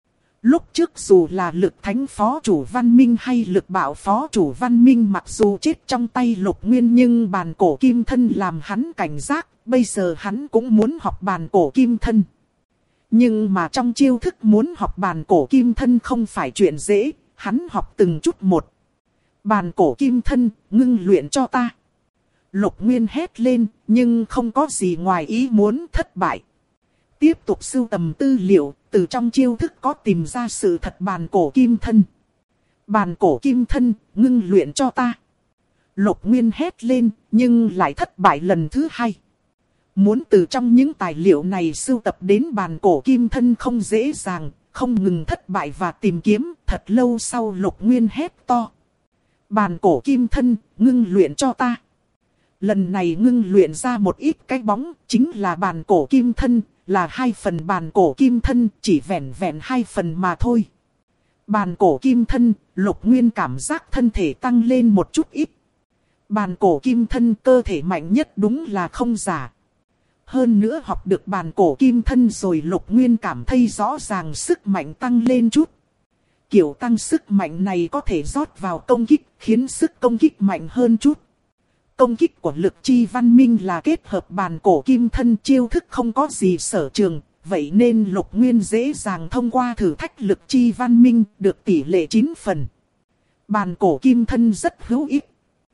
Lúc trước dù là Lực Thánh phó chủ Văn Minh hay Lực Bạo phó chủ Văn Minh mặc dù chết trong tay Lục Nguyên nhưng bàn cổ kim thân làm hắn cảnh giác, bây giờ hắn cũng muốn học bàn cổ kim thân. Nhưng mà trong chiêu thức muốn học bàn cổ kim thân không phải chuyện dễ, hắn học từng chút một. Bàn cổ kim thân, ngưng luyện cho ta. Lục Nguyên hét lên, nhưng không có gì ngoài ý muốn thất bại. Tiếp tục sưu tầm tư liệu, từ trong chiêu thức có tìm ra sự thật bàn cổ kim thân. Bàn cổ kim thân, ngưng luyện cho ta. Lục Nguyên hét lên, nhưng lại thất bại lần thứ 2. Muốn từ trong những tài liệu này sưu tập đến bàn cổ kim thân không dễ dàng, không ngừng thất bại và tìm kiếm, thật lâu sau Lục Nguyên hét to. Bàn cổ kim thân, ngưng luyện cho ta. Lần này ngưng luyện ra một ít cái bóng, chính là bàn cổ kim thân, là 2 phần bàn cổ kim thân, chỉ vẹn 2 phần mà thôi. Bàn cổ kim thân, Lục Nguyên cảm giác thân thể tăng lên một chút ít. Bàn cổ kim thân cơ thể mạnh nhất đúng là không giả. Hơn nữa học được bàn cổ kim thân rồi Lục Nguyên cảm thấy rõ ràng sức mạnh tăng lên chút. Kiểu tăng sức mạnh này có thể rót vào công kích, khiến sức công kích mạnh hơn chút. Công kích của Lực Chi Văn Minh là kết hợp bàn cổ kim thân chiêu thức không có gì sở trường, vậy nên Lục Nguyên dễ dàng thông qua thử thách Lực Chi Văn Minh được tỷ lệ 9 phần. Bàn cổ kim thân rất hữu ích.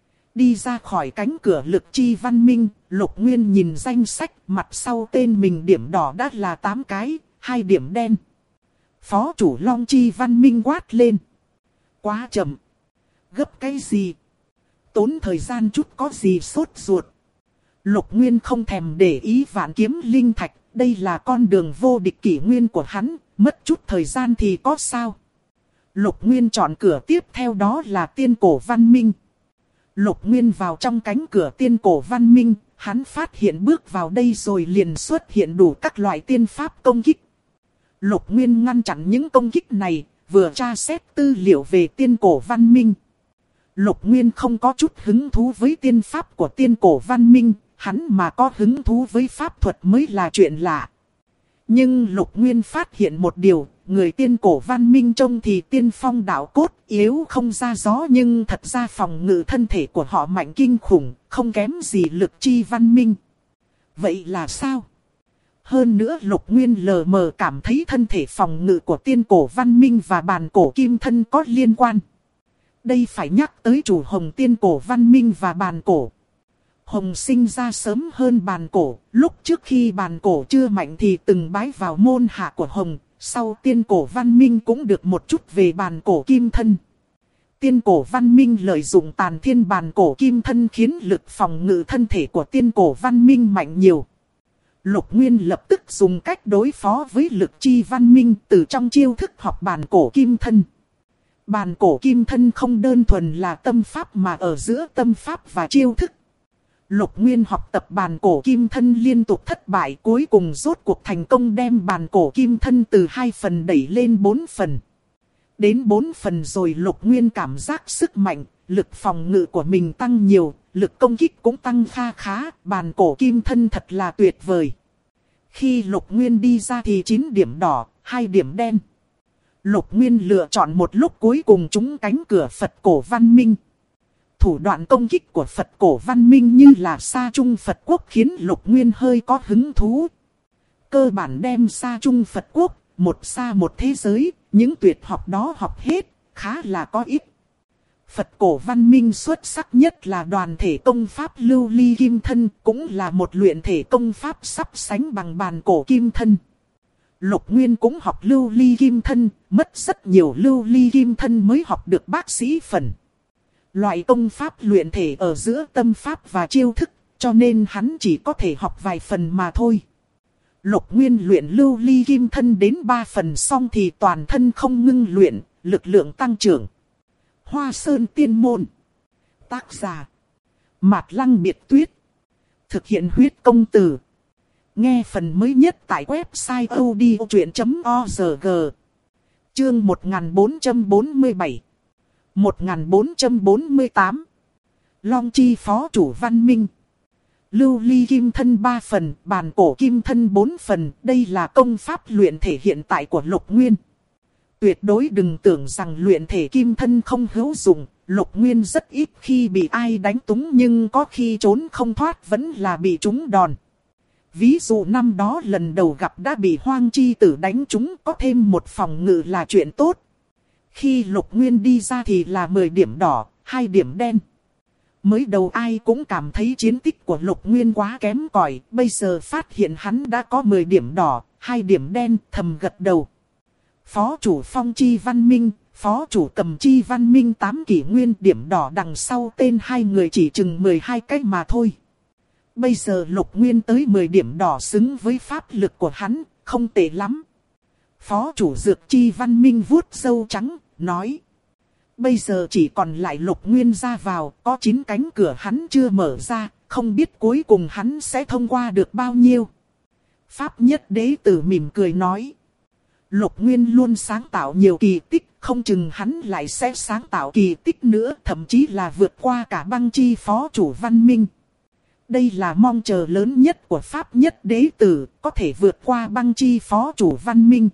Đi ra khỏi cánh cửa Lực Chi Văn Minh, Lục Nguyên nhìn danh sách, mặt sau tên mình điểm đỏ đã là 8 cái, 2 điểm đen. Phó chủ Long Chi Văn Minh quát lên. Quá chậm. Gấp cái gì? Tốn thời gian chút có gì sốt ruột. Lục Nguyên không thèm để ý vạn kiếm linh thạch, đây là con đường vô địch kỷ nguyên của hắn, mất chút thời gian thì có sao. Lục Nguyên chọn cửa tiếp theo đó là Tiên Cổ Văn Minh. Lục Nguyên vào trong cánh cửa Tiên Cổ Văn Minh, hắn phát hiện bước vào đây rồi liền xuất hiện đủ các loại tiên pháp công kích. Lục Nguyên ngăn chặn những công kích này, vừa tra xét tư liệu về Tiên Cổ Văn Minh. Lục Nguyên không có chút hứng thú với tiên pháp của Tiên Cổ Văn Minh, hắn mà có hứng thú với pháp thuật mới là chuyện lạ. Nhưng Lục Nguyên phát hiện một điều, người Tiên Cổ Văn Minh trông thì tiên phong đạo cốt, yếu không ra gió nhưng thật ra phòng ngự thân thể của họ mạnh kinh khủng, không kém gì Lực Chi Văn Minh. Vậy là sao? Hơn nữa Lục Nguyên lờ mờ cảm thấy thân thể phòng ngự của tiên cổ văn minh và bàn cổ kim thân có liên quan. Đây phải nhắc tới chủ hồng tiên cổ văn minh và bàn cổ. Hồng sinh ra sớm hơn bàn cổ, lúc trước khi bàn cổ chưa mạnh thì từng bái vào môn hạ của Hồng, sau tiên cổ văn minh cũng được một chút về bàn cổ kim thân. Tiên cổ văn minh lợi dụng tàn thiên bàn cổ kim thân khiến lực phòng ngự thân thể của tiên cổ văn minh mạnh nhiều. Lục Nguyên lập tức dùng cách đối phó với lực chi văn minh từ trong chiêu thức học bàn cổ kim thân. Bàn cổ kim thân không đơn thuần là tâm pháp mà ở giữa tâm pháp và chiêu thức. Lục Nguyên học tập bàn cổ kim thân liên tục thất bại, cuối cùng rốt cuộc thành công đem bàn cổ kim thân từ 2 phần đẩy lên 4 phần. Đến 4 phần rồi Lục Nguyên cảm giác sức mạnh, lực phòng ngự của mình tăng nhiều, lực công kích cũng tăng kha khá, bàn cổ kim thân thật là tuyệt vời. Khi Lục Nguyên đi ra thì 9 điểm đỏ, 2 điểm đen. Lục Nguyên lựa chọn một lúc cuối cùng trúng cánh cửa Phật cổ văn minh. Thủ đoạn công kích của Phật cổ văn minh như là Sa Trung Phật Quốc khiến Lục Nguyên hơi có hứng thú. Cơ bản đem Sa Trung Phật Quốc, một xa một thế giới, những tuyệt học đó học hết, khá là có ích. Phật cổ văn minh xuất sắc nhất là đoàn thể công pháp lưu ly kim thân, cũng là một luyện thể công pháp sắp sánh bằng bàn cổ kim thân. Lục Nguyên cũng học lưu ly kim thân, mất rất nhiều lưu ly kim thân mới học được bác sĩ phần. Loại công pháp luyện thể ở giữa tâm pháp và chiêu thức, cho nên hắn chỉ có thể học vài phần mà thôi. Lục Nguyên luyện lưu ly kim thân đến 3 phần xong thì toàn thân không ngưng luyện, lực lượng tăng trưởng. Hoa Sơn Tiên Môn. Tác giả Mạt Lăng Biệt Tuyết. Thực hiện huyết công từ. Nghe phần mới nhất tại website odchuyện.org. Chương 1447 1448 Long Chi Phó Chủ Văn Minh. Lưu ly kim thân 3 phần, bàn cổ kim thân 4 phần, đây là công pháp luyện thể hiện tại của Lục Nguyên. Tuyệt đối đừng tưởng rằng luyện thể kim thân không hữu dụng, Lục Nguyên rất ít khi bị ai đánh trúng nhưng có khi trốn không thoát vẫn là bị trúng đòn. Ví dụ năm đó lần đầu gặp đã bị Hoang Chi Tử đánh trúng, có thêm một phòng ngự là chuyện tốt. Khi Lục Nguyên đi ra thì là 10 điểm đỏ, 2 điểm đen. Mới đầu ai cũng cảm thấy chiến tích của Lục Nguyên quá kém cỏi, bây giờ phát hiện hắn đã có 10 điểm đỏ, 2 điểm đen, thầm gật đầu. Phó chủ Phong Chi Văn Minh, Phó chủ Cầm Chi Văn Minh 8 kỷ nguyên, điểm đỏ đằng sau tên hai người chỉ chừng 12 cách mà thôi. Bây giờ Lục Nguyên tới 10 điểm đỏ xứng với pháp lực của hắn, không tệ lắm. Phó chủ Dược Chi Văn Minh vuốt râu trắng, nói. Bây giờ chỉ còn lại Lục Nguyên ra vào, có 9 cánh cửa hắn chưa mở ra, không biết cuối cùng hắn sẽ thông qua được bao nhiêu. Pháp Nhất Đế Tử mỉm cười nói. Lục Nguyên luôn sáng tạo nhiều kỳ tích, không chừng hắn lại sẽ sáng tạo kỳ tích nữa, thậm chí là vượt qua cả Băng Chi Phó Chủ Văn Minh. Đây là mong chờ lớn nhất của Pháp Nhất Đế Tử, có thể vượt qua Băng Chi Phó Chủ Văn Minh.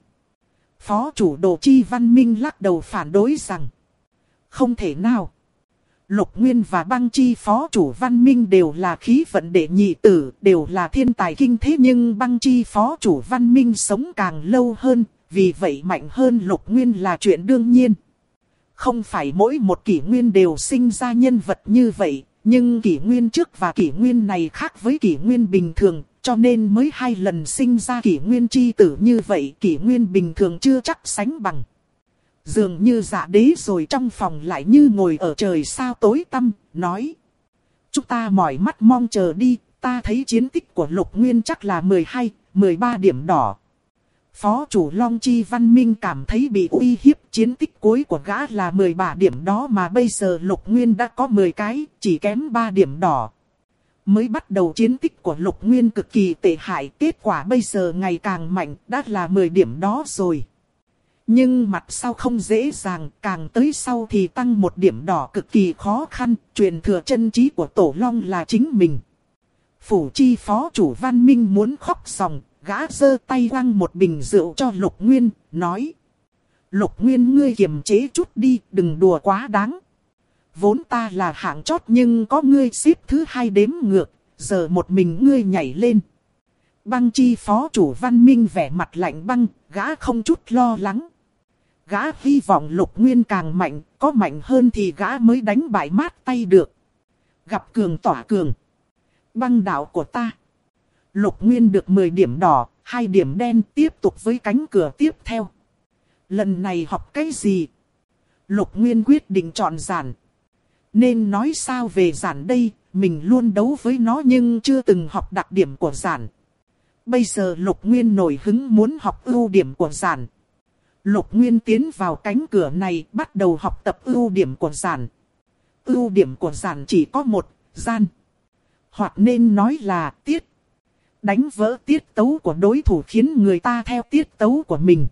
Phó chủ Đồ Chi Văn Minh lắc đầu phản đối rằng không thể nào. Lục Nguyên và Băng Chi Phó Chủ Văn Minh đều là khí vận đệ nhị tử, đều là thiên tài kinh thế, nhưng Băng Chi Phó Chủ Văn Minh sống càng lâu hơn, vì vậy mạnh hơn Lục Nguyên là chuyện đương nhiên. Không phải mỗi một kỷ nguyên đều sinh ra nhân vật như vậy, nhưng kỷ nguyên trước và kỷ nguyên này khác với kỷ nguyên bình thường, cho nên mới 2 lần sinh ra kỷ nguyên chi tử như vậy, kỷ nguyên bình thường chưa chắc sánh bằng. Dường như Dạ Đế rồi trong phòng lại như ngồi ở trời sao tối tăm, nói. Chúng ta mỏi mắt mong chờ đi, ta thấy chiến tích của Lục Nguyên chắc là 12, 13 điểm đỏ. Phó chủ Long Chi Văn Minh cảm thấy bị uy hiếp, chiến tích cuối của gã là 13 điểm đó mà bây giờ Lục Nguyên đã có 10 cái, chỉ kém 3 điểm đỏ. Mới bắt đầu chiến tích của Lục Nguyên cực kỳ tệ hại, kết quả bây giờ ngày càng mạnh, đã là 10 điểm đó rồi. Nhưng mặt sau không dễ dàng, càng tới sau thì tăng 1 điểm đỏ cực kỳ khó khăn, truyền thừa chân trí của Tổ Long là chính mình. Phủ Chi Phó Chủ Văn Minh muốn khóc ròng, gã giơ tay quăng một bình rượu cho Lục Nguyên, nói. Lục Nguyên ngươi kiềm chế chút đi, đừng đùa quá đáng. Vốn ta là hạng chót nhưng có ngươi xếp thứ 2 đếm ngược, giờ một mình ngươi nhảy lên. Băng chi phó chủ Văn Minh vẻ mặt lạnh băng, gã không chút lo lắng. Gã hy vọng Lục Nguyên càng mạnh, có mạnh hơn thì gã mới đánh bại mát tay được. Gặp cường tỏa cường. Băng đạo của ta. Lục Nguyên được 10 điểm đỏ, 2 điểm đen, tiếp tục với cánh cửa tiếp theo. Lần này học cái gì? Lục Nguyên quyết định chọn giản. Nên nói sao về giản đây, mình luôn đấu với nó nhưng chưa từng học đặc điểm của giản. Bây giờ Lục Nguyên nổi hứng muốn học ưu điểm của giản. Lục Nguyên tiến vào cánh cửa này, bắt đầu học tập ưu điểm của giản. Ưu điểm của giản chỉ có một, gian. Hoặc nên nói là tiết. Đánh vỡ tiết tấu của đối thủ khiến người ta theo tiết tấu của mình.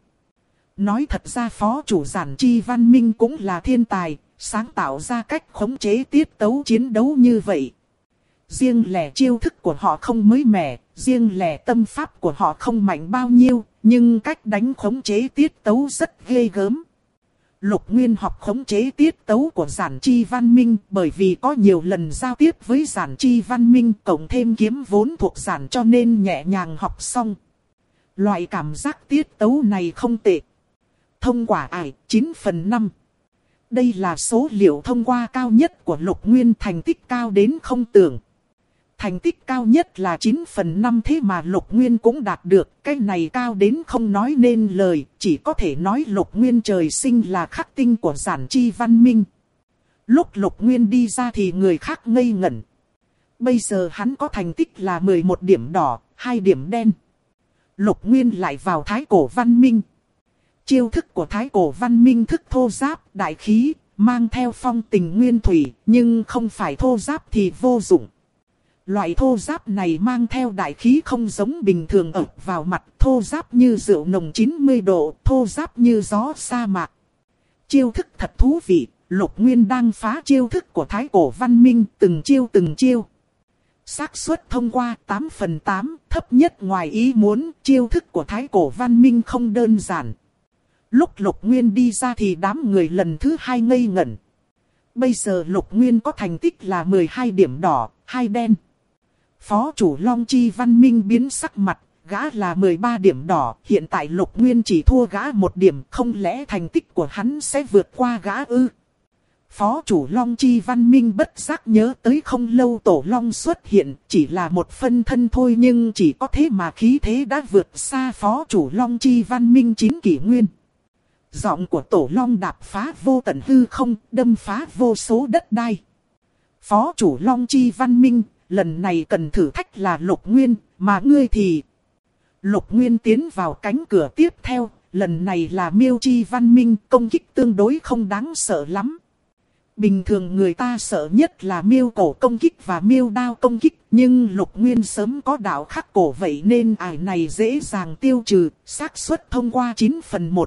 Nói thật ra phó chủ giản chi Văn Minh cũng là thiên tài, sáng tạo ra cách khống chế tiết tấu chiến đấu như vậy. Riêng lẻ chiêu thức của họ không mới mẻ, riêng lẻ tâm pháp của họ không mạnh bao nhiêu, nhưng cách đánh khống chế tiết tấu rất ghê gớm. Lục Nguyên học khống chế tiết tấu của giản chi Văn Minh bởi vì có nhiều lần giao tiếp với giản chi Văn Minh cộng thêm kiếm vốn thuộc giản cho nên nhẹ nhàng học xong. Loại cảm giác tiết tấu này không tệ. Thông qua ải 9/5. Đây là số liệu thông qua cao nhất của Lục Nguyên, thành tích cao đến không tưởng. Thành tích cao nhất là 9/5 thế mà Lục Nguyên cũng đạt được, cái này cao đến không nói nên lời, chỉ có thể nói Lục Nguyên trời sinh là khắc tinh của giản chi Văn Minh. Lúc Lục Nguyên đi ra thì người khác ngây ngẩn. Bây giờ hắn có thành tích là 11 điểm đỏ, 2 điểm đen. Lục Nguyên lại vào Thái Cổ Văn Minh. Chiêu thức của Thái Cổ Văn Minh thức thô giáp, đại khí, mang theo phong tình nguyên thủy, nhưng không phải thô giáp thì vô dụng. Loại thô giáp này mang theo đại khí không giống bình thường ập vào mặt, thô giáp như rượu nồng 90 độ, thô giáp như gió sa mạc. Chiêu thức thật thú vị, Lục Nguyên đang phá chiêu thức của Thái Cổ Văn Minh, từng chiêu. Xác suất thông qua 8/8, thấp nhất ngoài ý muốn, chiêu thức của Thái Cổ Văn Minh không đơn giản. Lúc Lục Nguyên đi ra thì đám người lần thứ 2 ngây ngẩn. Bây giờ Lục Nguyên có thành tích là 12 điểm đỏ, 2 đen. Phó chủ Long Chi Văn Minh biến sắc mặt, gã là 13 điểm đỏ, hiện tại Lục Nguyên chỉ thua gã 1 điểm, không lẽ thành tích của hắn sẽ vượt qua gã ư? Phó chủ Long Chi Văn Minh bất giác nhớ tới không lâu Tổ Long xuất hiện, chỉ là một phân thân thôi nhưng chỉ có thế mà khí thế đã vượt xa Phó chủ Long Chi Văn Minh 9 kỷ nguyên. Giọng của Tổ Long đạp phá vô tận hư không, đâm phá vô số đất đai. Phó chủ Long Chi Văn Minh, lần này cần thử thách là Lục Nguyên, mà ngươi thì... Lục Nguyên tiến vào cánh cửa tiếp theo, lần này là Miêu Chi Văn Minh, công kích tương đối không đáng sợ lắm. Bình thường người ta sợ nhất là miêu cổ công kích và miêu đao công kích, nhưng Lục Nguyên sớm có đạo khắc cổ vậy nên ải này dễ dàng tiêu trừ, xác suất thông qua 9/1.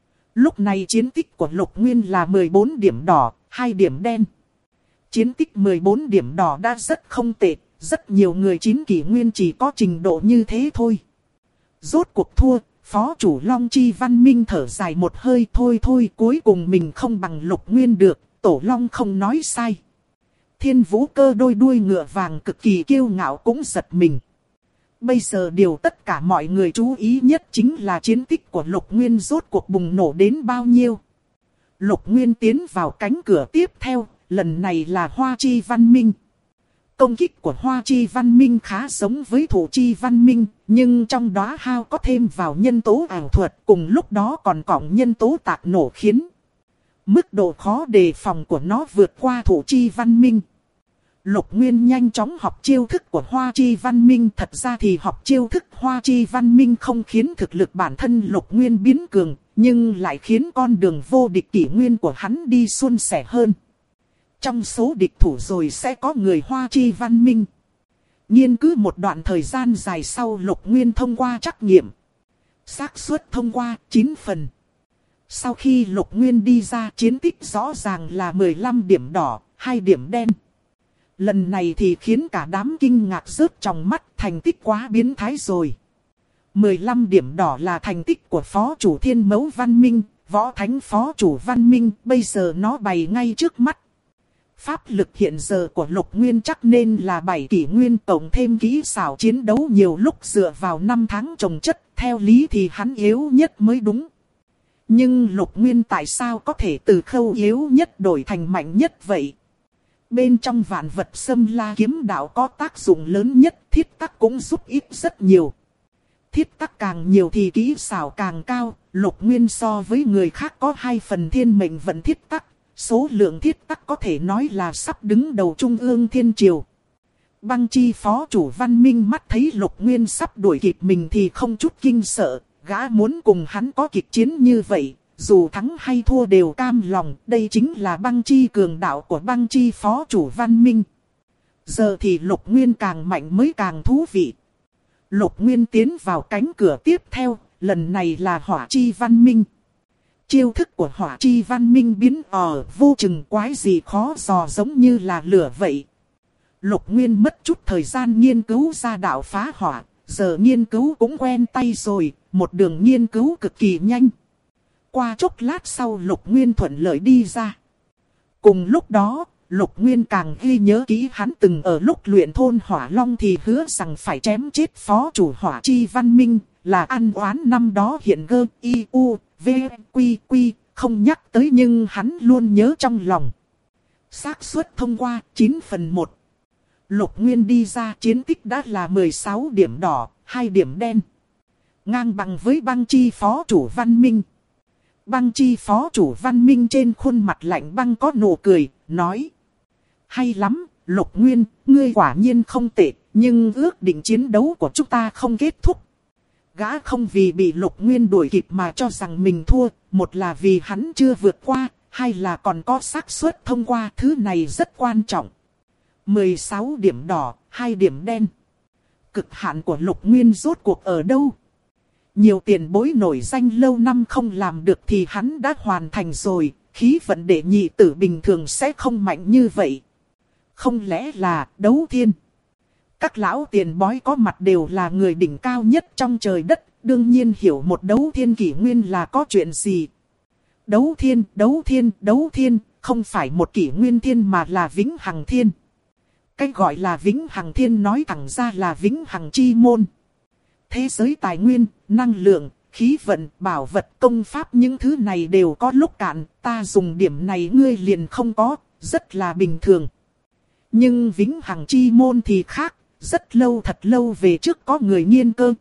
Lúc này chiến tích của Lục Nguyên là 14 điểm đỏ, 2 điểm đen. Chiến tích 14 điểm đỏ đã rất không tệ, rất nhiều người 9 kỷ nguyên chỉ có trình độ như thế thôi. Rốt cuộc thua, Phó chủ Long Chi Văn Minh thở dài một hơi, thôi cuối cùng mình không bằng Lục Nguyên được, Tổ Long không nói sai. Thiên Vũ Cơ đôi đuôi ngựa vàng cực kỳ kiêu ngạo cũng giật mình. Bây giờ điều tất cả mọi người chú ý nhất chính là chiến tích của Lục Nguyên rốt cuộc bùng nổ đến bao nhiêu. Lục Nguyên tiến vào cánh cửa tiếp theo, lần này là Hoa Chi Văn Minh. Công kích của Hoa Chi Văn Minh khá giống với Thủ Chi Văn Minh, nhưng trong đó hao có thêm vào nhân tố ảo thuật, cùng lúc đó còn cộng nhân tố tạc nổ khiến mức độ khó đề phòng của nó vượt qua Thủ Chi Văn Minh. Lục Nguyên nhanh chóng học chiêu thức của Hoa Chi Văn Minh. Thật ra thì học chiêu thức Hoa Chi Văn Minh không khiến thực lực bản thân Lục Nguyên biến cường, nhưng lại khiến con đường vô địch kỷ nguyên của hắn đi suôn sẻ hơn. Trong số địch thủ rồi sẽ có người Hoa Chi Văn Minh. Nghiên cứu một đoạn thời gian dài sau, Lục Nguyên thông qua trắc nghiệm. Xác suất thông qua 9 phần. Sau khi Lục Nguyên đi ra, chiến tích rõ ràng là 15 điểm đỏ, 2 điểm đen. Lần này thì khiến cả đám kinh ngạc rớt trong mắt, thành tích quá biến thái rồi. 15 điểm đỏ là thành tích của Phó chủ Thiên Mẫu Văn Minh, Võ Thánh Phó chủ Văn Minh, bây giờ nó bày ngay trước mắt. Pháp lực hiện giờ của Lục Nguyên chắc nên là 7 kỷ nguyên, tổng thêm kỹ xảo chiến đấu nhiều lúc dựa vào 5 tháng trồng chất, theo lý thì hắn yếu nhất mới đúng. Nhưng Lục Nguyên tại sao có thể từ khâu yếu nhất đổi thành mạnh nhất vậy? Bên trong vạn vật xâm la kiếm đạo có tác dụng lớn nhất, thiết tắc cũng giúp ích rất nhiều. Thiết tắc càng nhiều thì kỹ xảo càng cao, Lục Nguyên so với người khác có 2 phần thiên mệnh vận thiết tắc. Số lượng thiết tắc có thể nói là sắp đứng đầu trung ương thiên triều. Băng Chi phó chủ Văn Minh mắt thấy Lục Nguyên sắp đuổi kịp mình thì không chút kinh sợ. Gã muốn cùng hắn có kịch chiến như vậy, dù thắng hay thua đều cam lòng. Đây chính là Băng Chi cường đạo của Băng Chi phó chủ Văn Minh. Giờ thì Lục Nguyên càng mạnh mới càng thú vị. Lục Nguyên tiến vào cánh cửa tiếp theo, lần này là Hỏa Chi Văn Minh. Chiêu thức của Hỏa Chi Văn Minh biến ảo vô chừng, quái gì khó dò, giống như là lửa vậy. Lục Nguyên mất chút thời gian nghiên cứu ra đạo phá hỏa, giờ nghiên cứu cũng quen tay rồi, một đường nghiên cứu cực kỳ nhanh. Qua chốc lát sau Lục Nguyên thuận lợi đi ra. Cùng lúc đó, Lục Nguyên càng ghi nhớ kỹ hắn từng ở lúc luyện thôn Hỏa Long thì hứa rằng phải chém chết phó chủ Hỏa Chi Văn Minh, là ăn oán năm đó hiện gơ y u. VQQ không nhắc tới nhưng hắn luôn nhớ trong lòng. Xác suất thông qua 9/1. Lục Nguyên đi ra chiến tích đã là 16 điểm đỏ, 2 điểm đen. Ngang bằng với Băng Chi phó chủ Văn Minh. Băng Chi phó chủ Văn Minh trên khuôn mặt lạnh băng có nụ cười, nói. Hay lắm, Lục Nguyên, ngươi quả nhiên không tệ, nhưng ước định chiến đấu của chúng ta không kết thúc. Gã không vì bị Lục Nguyên đuổi kịp mà cho rằng mình thua, một là vì hắn chưa vượt qua, hai là còn có xác suất thông qua, thứ này rất quan trọng. 16 điểm đỏ, 2 điểm đen. Cực hạn của Lục Nguyên rốt cuộc ở đâu? Nhiều tiền bối nổi danh lâu năm không làm được thì hắn đã hoàn thành rồi, khí vận đệ nhị tử bình thường sẽ không mạnh như vậy. Không lẽ là đấu thiên? Các lão tiền bói có mặt đều là người đỉnh cao nhất trong trời đất, đương nhiên hiểu một đấu thiên kỷ nguyên là có chuyện gì. Đấu thiên, không phải một kỷ nguyên thiên mà là vĩnh hằng thiên. Cái gọi là vĩnh hằng thiên nói thẳng ra là vĩnh hằng chi môn. Thế giới tài nguyên, năng lượng, khí vận, bảo vật, công pháp những thứ này đều có lúc cạn, ta dùng điểm này ngươi liền không có, rất là bình thường. Nhưng vĩnh hằng chi môn thì khác. Rất lâu thật lâu về trước có người nghiên cơ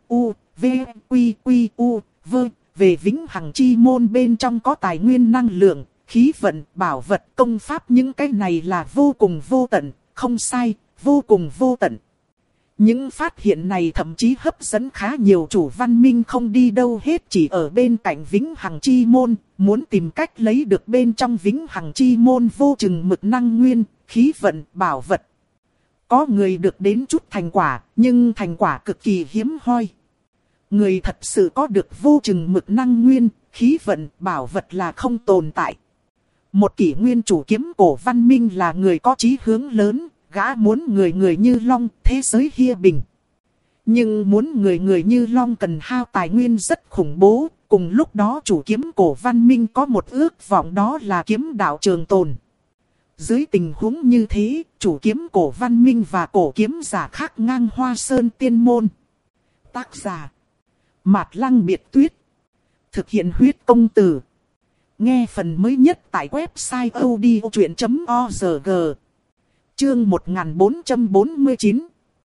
về vĩnh hằng chi môn, bên trong có tài nguyên, năng lượng, khí vận, bảo vật, công pháp, những cái này là vô cùng vô tận, không sai, vô cùng vô tận. Những phát hiện này thậm chí hấp dẫn khá nhiều chủ văn minh không đi đâu hết, chỉ ở bên cạnh vĩnh hằng chi môn, muốn tìm cách lấy được bên trong vĩnh hằng chi môn vô chừng mực năng nguyên, khí vận, bảo vật. Có người được đến chút thành quả, nhưng thành quả cực kỳ hiếm hoi. Người thật sự có được vô chừng mực năng nguyên, khí vận, bảo vật là không tồn tại. Một kỷ nguyên chủ kiếm cổ văn minh là người có chí hướng lớn, gã muốn người người như long, thế giới hia bình. Nhưng muốn người người như long cần hao tài nguyên rất khủng bố, cùng lúc đó chủ kiếm cổ văn minh có một ước vọng, đó là kiếm đạo trường tồn. Dưới tình huống như thế, chủ kiếm cổ văn minh và cổ kiếm giả khác ngang Hoa Sơn Tiên Môn. Tác giả Mạt Lăng Biệt Tuyết. Thực hiện huyết công từ. Nghe phần mới nhất tại website odchuyện.org. Chương 1449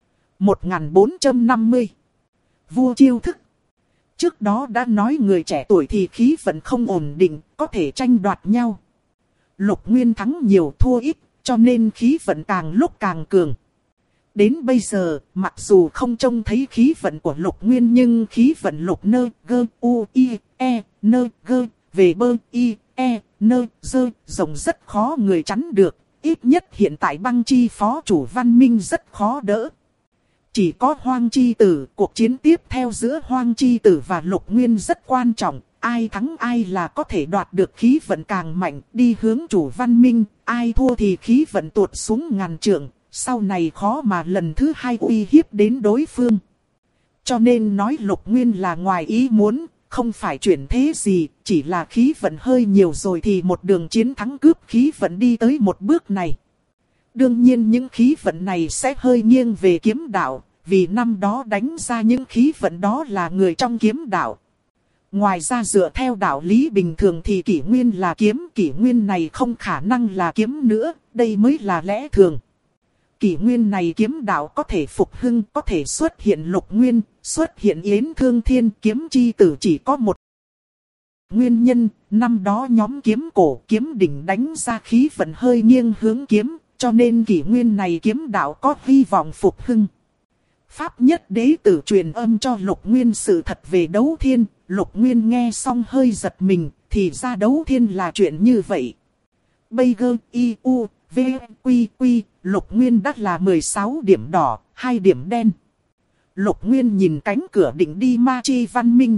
1450. Vua chiêu thức. Trước đó đã nói người trẻ tuổi thì khí vận không ổn định, có thể tranh đoạt nhau. Lục Nguyên thắng nhiều thua ít, cho nên khí vận càng lúc càng cường. Đến bây giờ, mặc dù không trông thấy khí vận của Lục Nguyên nhưng khí vận Lục nơ gơ u i e nơ gơ về bơ i e nơ dơ rộng rất khó người chắn được. Ít nhất hiện tại Băng Chi phó chủ Văn Minh rất khó đỡ. Chỉ có Hoang Chi Tử, cuộc chiến tiếp theo giữa Hoang Chi Tử và Lục Nguyên rất quan trọng. Ai thắng ai là có thể đoạt được khí vận càng mạnh, đi hướng chủ Văn Minh. Ai thua thì khí vận tuột xuống ngàn trượng, sau này khó mà lần thứ hai uy hiếp đến đối phương. Cho nên nói Lục Nguyên là ngoài ý muốn, không phải chuyển thế gì, chỉ là khí vận hơi nhiều rồi thì một đường chiến thắng cướp khí vận đi tới một bước này. Đương nhiên những khí vận này sẽ hơi nghiêng về kiếm đạo, vì năm đó đánh ra những khí vận đó là người trong kiếm đạo. Ngoài ra dựa theo đạo lý bình thường thì kỷ nguyên là kiếm, kỷ nguyên này không khả năng là kiếm nữa, đây mới là lẽ thường. Kỷ nguyên này kiếm đạo có thể phục hưng, có thể xuất hiện lục nguyên, xuất hiện yến thương thiên, kiếm chi tử chỉ có một. Nguyên nhân, năm đó nhóm kiếm cổ kiếm đỉnh đánh ra khí vận hơi nghiêng hướng kiếm, cho nên kỷ nguyên này kiếm đạo có hy vọng phục hưng. Pháp nhất đế tử truyền âm cho Lục Nguyên sự thật về đấu thiên, Lục Nguyên nghe xong hơi giật mình, thì ra đấu thiên là chuyện như vậy. Bây giờ I U V Quy Quy, Lục Nguyên đã là 16 điểm đỏ, 2 điểm đen. Lục Nguyên nhìn cánh cửa định đi Ma Chi Văn Minh.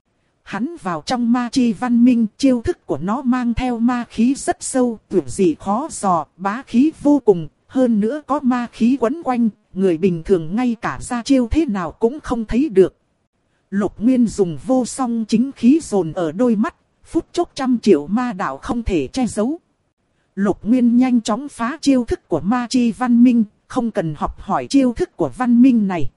Hắn vào trong Ma Chi Văn Minh, chiêu thức của nó mang theo ma khí rất sâu, tuyệt dị khó dò, bá khí vô cùng, hơn nữa có ma khí quấn quanh, người bình thường ngay cả ra chiêu thế nào cũng không thấy được. Lục Nguyên dùng vô song chính khí dồn ở đôi mắt, phút chốc 100 triệu ma đạo không thể che giấu. Lục Nguyên nhanh chóng phá chiêu thức của Ma Chi Văn Minh, không cần học hỏi chiêu thức của văn minh này.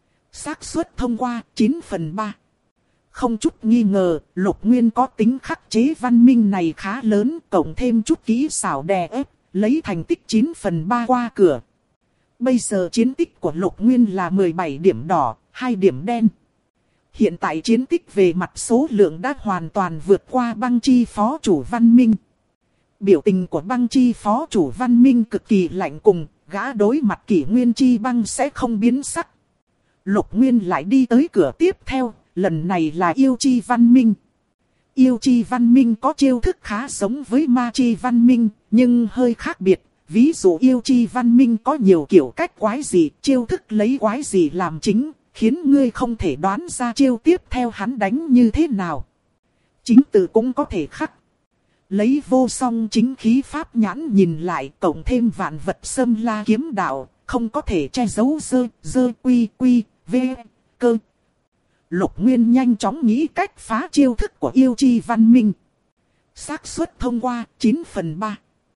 Xác suất thông qua 9/3. Không chút nghi ngờ, Lục Nguyên có tính khắc chế văn minh này khá lớn, cộng thêm chút kỹ xảo đè ép, lấy thành tích 9/3 qua cửa. Bây giờ chiến tích của Lục Nguyên là 17 điểm đỏ, 2 điểm đen. Hiện tại chiến tích về mặt số lượng đã hoàn toàn vượt qua Băng Chi phó chủ văn minh. Biểu tình của Băng Chi phó chủ văn minh cực kỳ lạnh cùng, gã đối mặt Kỷ Nguyên Chi Băng sẽ không biến sắc. Lục Nguyên lại đi tới cửa tiếp theo, lần này là Yêu Chi Văn Minh. Yêu Chi Văn Minh có chiêu thức khá giống với Ma Chi Văn Minh, nhưng hơi khác biệt. Ví dụ Yêu Chi Văn Minh có nhiều kiểu cách quái dị, chiêu thức lấy quái dị làm chính, khiến ngươi không thể đoán ra chiêu tiếp theo hắn đánh như thế nào. Chính từ cũng có thể khắc. Lấy vô song chính khí pháp nhãn nhìn lại, cộng thêm vạn vật xâm la kiếm đạo, không có thể che giấu dơ quy quy, v, cơ. Lục Nguyên nhanh chóng nghĩ cách phá chiêu thức của Yêu Chi Văn Minh. Xác suất thông qua 9/3.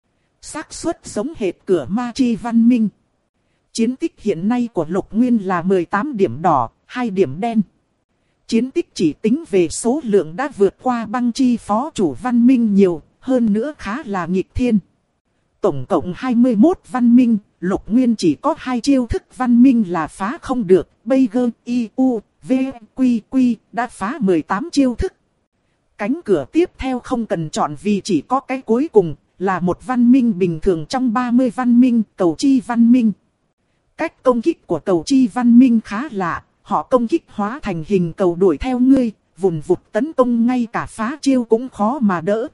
Xác suất giống hệt cửa Ma Chi Văn Minh. Chiến tích hiện nay của Lục Nguyên là 18 điểm đỏ, 2 điểm đen. Chiến tích chỉ tính về số lượng đã vượt qua Băng Chi phó chủ văn minh nhiều, hơn nữa khá là nghịch thiên. Tổng cộng 21 văn minh, Lục Nguyên chỉ có 2 chiêu thức văn minh là phá không được. Bây giờ I U V Quy Quy đã phá 18 chiêu thức. Cánh cửa tiếp theo không cần chọn vì chỉ có cái cuối cùng, là một văn minh bình thường trong 30 văn minh, Cầu Chi Văn Minh. Cách công kích của Cầu Chi Văn Minh khá lạ, họ công kích hóa thành hình cầu đuổi theo ngươi, vùn vụt tấn công ngay cả phá chiêu cũng khó mà đỡ.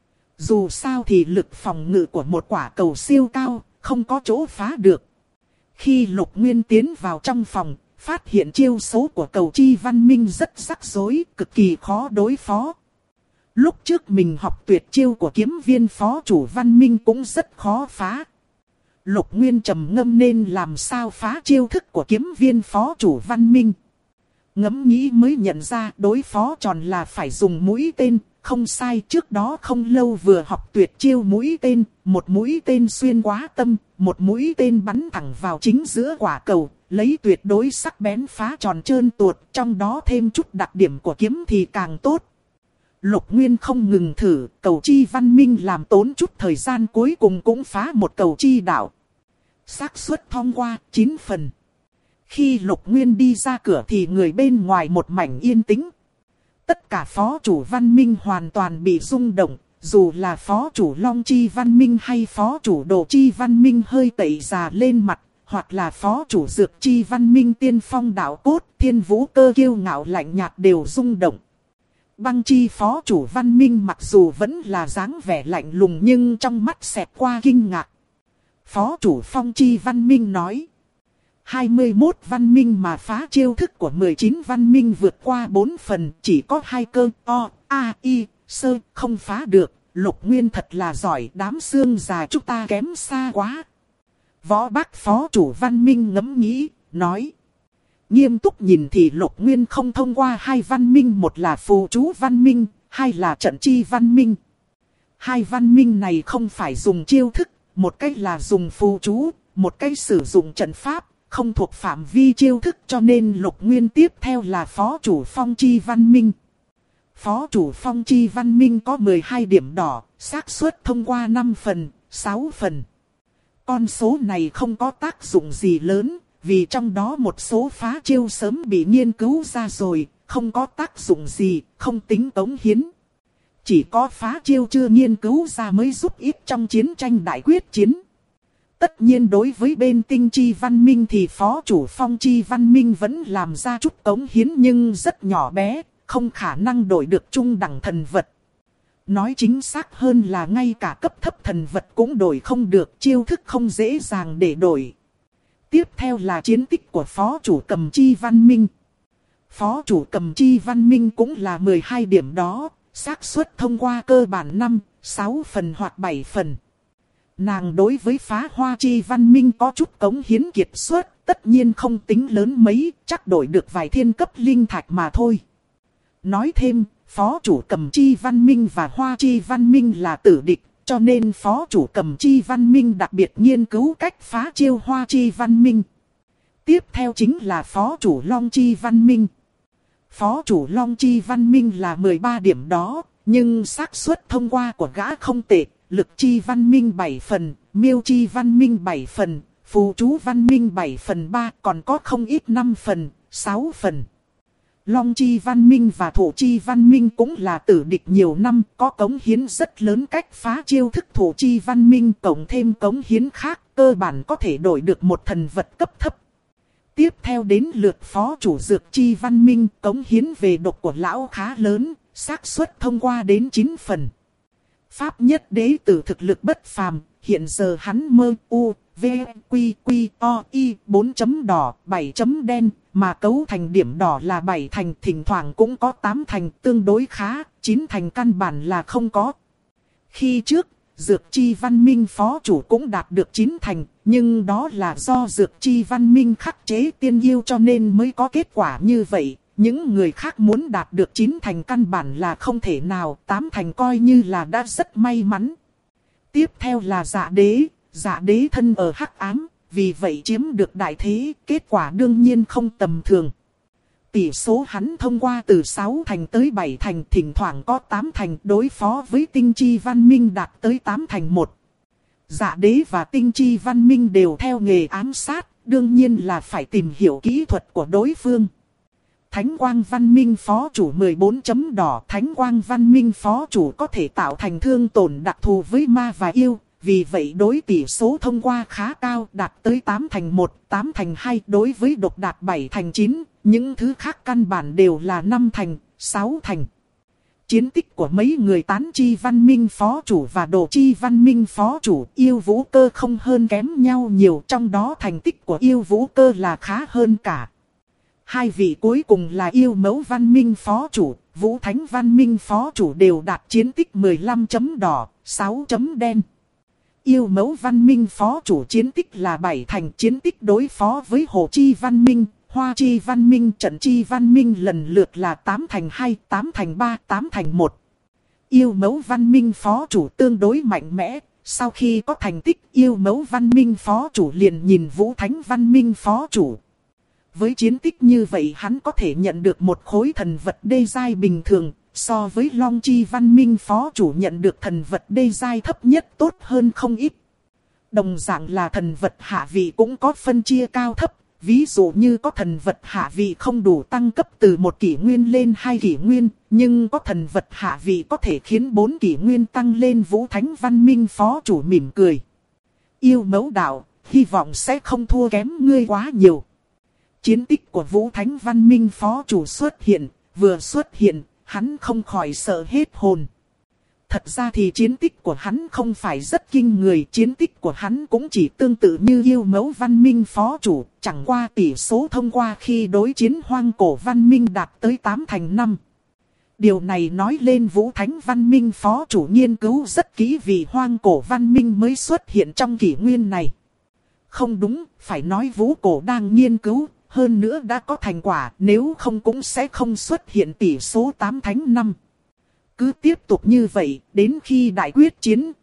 Dù sao thì lực phòng ngự của một quả cầu siêu cao, không có chỗ phá được. Khi Lục Nguyên tiến vào trong phòng, phát hiện chiêu số của Cầu Chi Văn Minh rất rắc rối, cực kỳ khó đối phó. Lúc trước mình học tuyệt chiêu của kiếm viên phó chủ văn minh cũng rất khó phá. Lục Nguyên trầm ngâm nên làm sao phá chiêu thức của kiếm viên phó chủ văn minh. Ngẫm nghĩ mới nhận ra đối phó tròn là phải dùng mũi tên, không sai. Trước đó không lâu vừa học tuyệt chiêu mũi tên, một mũi tên xuyên quá tâm, một mũi tên bắn thẳng vào chính giữa quả cầu, lấy tuyệt đối sắc bén phá tròn trơn tuột, trong đó thêm chút đặc điểm của kiếm thì càng tốt. Lục Nguyên không ngừng thử, Cầu Chi Văn Minh làm tốn chút thời gian cuối cùng cũng phá một cầu chi đạo. Xác suất thông qua 9/. Khi Lục Nguyên đi ra cửa thì người bên ngoài một mảnh yên tĩnh. Tất cả phó chủ văn minh hoàn toàn bị rung động, dù là phó chủ Long Chi Văn Minh hay phó chủ Đồ Chi Văn Minh hơi tẩy già lên mặt, hoặc là phó chủ Dược Chi Văn Minh tiên phong đạo cốt, Thiên Vũ Cơ kiêu ngạo lạnh nhạt đều rung động. Băng Chi phó chủ văn minh mặc dù vẫn là dáng vẻ lạnh lùng nhưng trong mắt xẹt qua kinh ngạc. Phó chủ Phong Chi văn minh nói. 21 văn minh mà phá chiêu thức của 19 văn minh vượt qua 4 phần, chỉ có 2 cơ O, A, I, Sơ không phá được. Lục Nguyên thật là giỏi, đám xương già chúng ta kém xa quá. Võ Bác phó chủ văn minh ngẫm nghĩ, nói. Nghiêm túc nhìn thì Lục Nguyên không thông qua 2 văn minh, một là phù chú văn minh, 2 là trận chi văn minh. 2 văn minh này không phải dùng chiêu thức, một cách là dùng phù chú, một cách sử dụng trận pháp, không thuộc phạm vi chiêu thức cho nên Lục Nguyên tiếp theo là phó chủ Phong Chi Văn Minh. Phó chủ Phong Chi Văn Minh có 12 điểm đỏ, xác suất thông qua 5 phần, 6 phần. Con số này không có tác dụng gì lớn, vì trong đó một số phá chiêu sớm bị nghiên cứu ra rồi, không có tác dụng gì, không tính cống hiến. Chỉ có phá chiêu chưa nghiên cứu ra mới giúp ích trong chiến tranh đại quyết chiến. Tất nhiên đối với bên Tinh Chi Văn Minh thì phó chủ Phong Chi Văn Minh vẫn làm ra chút cống hiến nhưng rất nhỏ bé, không khả năng đổi được trung đẳng thần vật. Nói chính xác hơn là ngay cả cấp thấp thần vật cũng đổi không được, chiêu thức không dễ dàng để đổi. Tiếp theo là chiến tích của phó chủ Cầm Chi Văn Minh. Phó chủ Cầm Chi Văn Minh cũng là 12 điểm đó, xác suất thông qua cơ bản 5, 6 phần hoặc 7 phần. Nàng đối với phá Hoa Chi Văn Minh có chút cống hiến kiệt xuất, tất nhiên không tính lớn mấy, chắc đổi được vài thiên cấp linh thạch mà thôi. Nói thêm, phó chủ Cầm Chi Văn Minh và Hoa Chi Văn Minh là tử địch, cho nên phó chủ Cầm Chi Văn Minh đặc biệt nghiên cứu cách phá chiêu Hoa Chi Văn Minh. Tiếp theo chính là phó chủ Long Chi Văn Minh. Phó chủ Long Chi Văn Minh là 13 điểm đó, nhưng xác suất thông qua của gã không tệ. Lực Chi Văn Minh 7 phần, Miêu Chi Văn Minh 7 phần, Phù Chú Văn Minh 7 phần 3, còn có không ít 5 phần, 6 phần. Long Chi Văn Minh và Thổ Chi Văn Minh cũng là tử địch nhiều năm, có cống hiến rất lớn cách phá chiêu thức Thổ Chi Văn Minh, cộng thêm cống hiến khác, cơ bản có thể đổi được một thần vật cấp thấp. Tiếp theo đến lượt phó chủ Dược Chi Văn Minh, cống hiến về độc của lão khá lớn, xác suất thông qua đến 9 phần. Pháp nhất đế tử thực lực bất phàm, hiện giờ hắn mơ u, v, quy, quy, o, y, 4 chấm đỏ, 7 chấm đen, mà cấu thành điểm đỏ là 7 thành, thỉnh thoảng cũng có 8 thành, tương đối khá, 9 thành căn bản là không có. Khi trước, Dược Chi Văn Minh phó chủ cũng đạt được 9 thành, nhưng đó là do Dược Chi Văn Minh khắc chế tiên yêu cho nên mới có kết quả như vậy. Những người khác muốn đạt được 9 thành căn bản là không thể nào, 8 thành coi như là đã rất may mắn. Tiếp theo là Dạ đế thân ở hắc ám, vì vậy chiếm được đại thế, kết quả đương nhiên không tầm thường. Tỷ số hắn thông qua từ 6 thành tới 7 thành, thỉnh thoảng có 8 thành, đối phó với Tinh Chi Văn Minh đạt tới 8 thành 1. Dạ đế và Tinh Chi Văn Minh đều theo nghề ám sát, đương nhiên là phải tìm hiểu kỹ thuật của đối phương. Thánh Quang Văn Minh phó chủ 14 chấm đỏ. Thánh Quang Văn Minh phó chủ có thể tạo thành thương tổn đặc thù với ma và yêu. Vì vậy đối tỷ số thông qua khá cao, đạt tới 8 thành 1, 8 thành 2. Đối với độc đạt 7 thành 9, những thứ khác căn bản đều là 5 thành, 6 thành. Chiến tích của mấy người Tán Chi Văn Minh phó chủ và Đồ Chi Văn Minh phó chủ, Yêu Vũ Cơ không hơn kém nhau nhiều. Trong đó thành tích của Yêu Vũ Cơ là khá hơn cả. Hai vị cuối cùng là Yêu Mẫu Văn Minh phó chủ, Vũ Thánh Văn Minh phó chủ đều đạt chiến tích 15 chấm đỏ, 6 chấm đen. Yêu Mẫu Văn Minh phó chủ chiến tích là 7 thành, chiến tích đối phó với Hồ Chi Văn Minh, Hoa Chi Văn Minh, Trận Chi Văn Minh lần lượt là 8 thành 2, 8 thành 3, 8 thành 1. Yêu Mẫu Văn Minh phó chủ tương đối mạnh mẽ, sau khi có thành tích Yêu Mẫu Văn Minh phó chủ liền nhìn Vũ Thánh Văn Minh phó chủ. Với chiến tích như vậy hắn có thể nhận được một khối thần vật đê giai bình thường, so với Long Chi Văn Minh phó chủ nhận được thần vật đê giai thấp nhất tốt hơn không ít. Đồng dạng là thần vật hạ vị cũng có phân chia cao thấp, ví dụ như có thần vật hạ vị không đủ tăng cấp từ 1 kỷ nguyên lên 2 kỷ nguyên, nhưng có thần vật hạ vị có thể khiến 4 kỷ nguyên tăng lên. Vũ Thánh Văn Minh phó chủ mỉm cười. Yêu Mẫu đạo, hy vọng sẽ không thua kém ngươi quá nhiều. Chiến tích của Vũ Thánh Văn Minh phó chủ xuất hiện, vừa xuất hiện, hắn không khỏi sợ hết hồn. Thật ra thì chiến tích của hắn không phải rất kinh người, chiến tích của hắn cũng chỉ tương tự như Yêu Mẫu Văn Minh phó chủ, chẳng qua tỷ số thông qua khi đối chiến Hoang Cổ Văn Minh đạt tới 8 thành 5. Điều này nói lên Vũ Thánh Văn Minh phó chủ nghiên cứu rất kỹ vì Hoang Cổ Văn Minh mới xuất hiện trong kỷ nguyên này. Không đúng, phải nói Vũ Cổ đang nghiên cứu. Hơn nữa đã có thành quả, nếu không cũng sẽ không xuất hiện tỷ số 8 thành 5. Cứ tiếp tục như vậy, đến khi đại quyết chiến,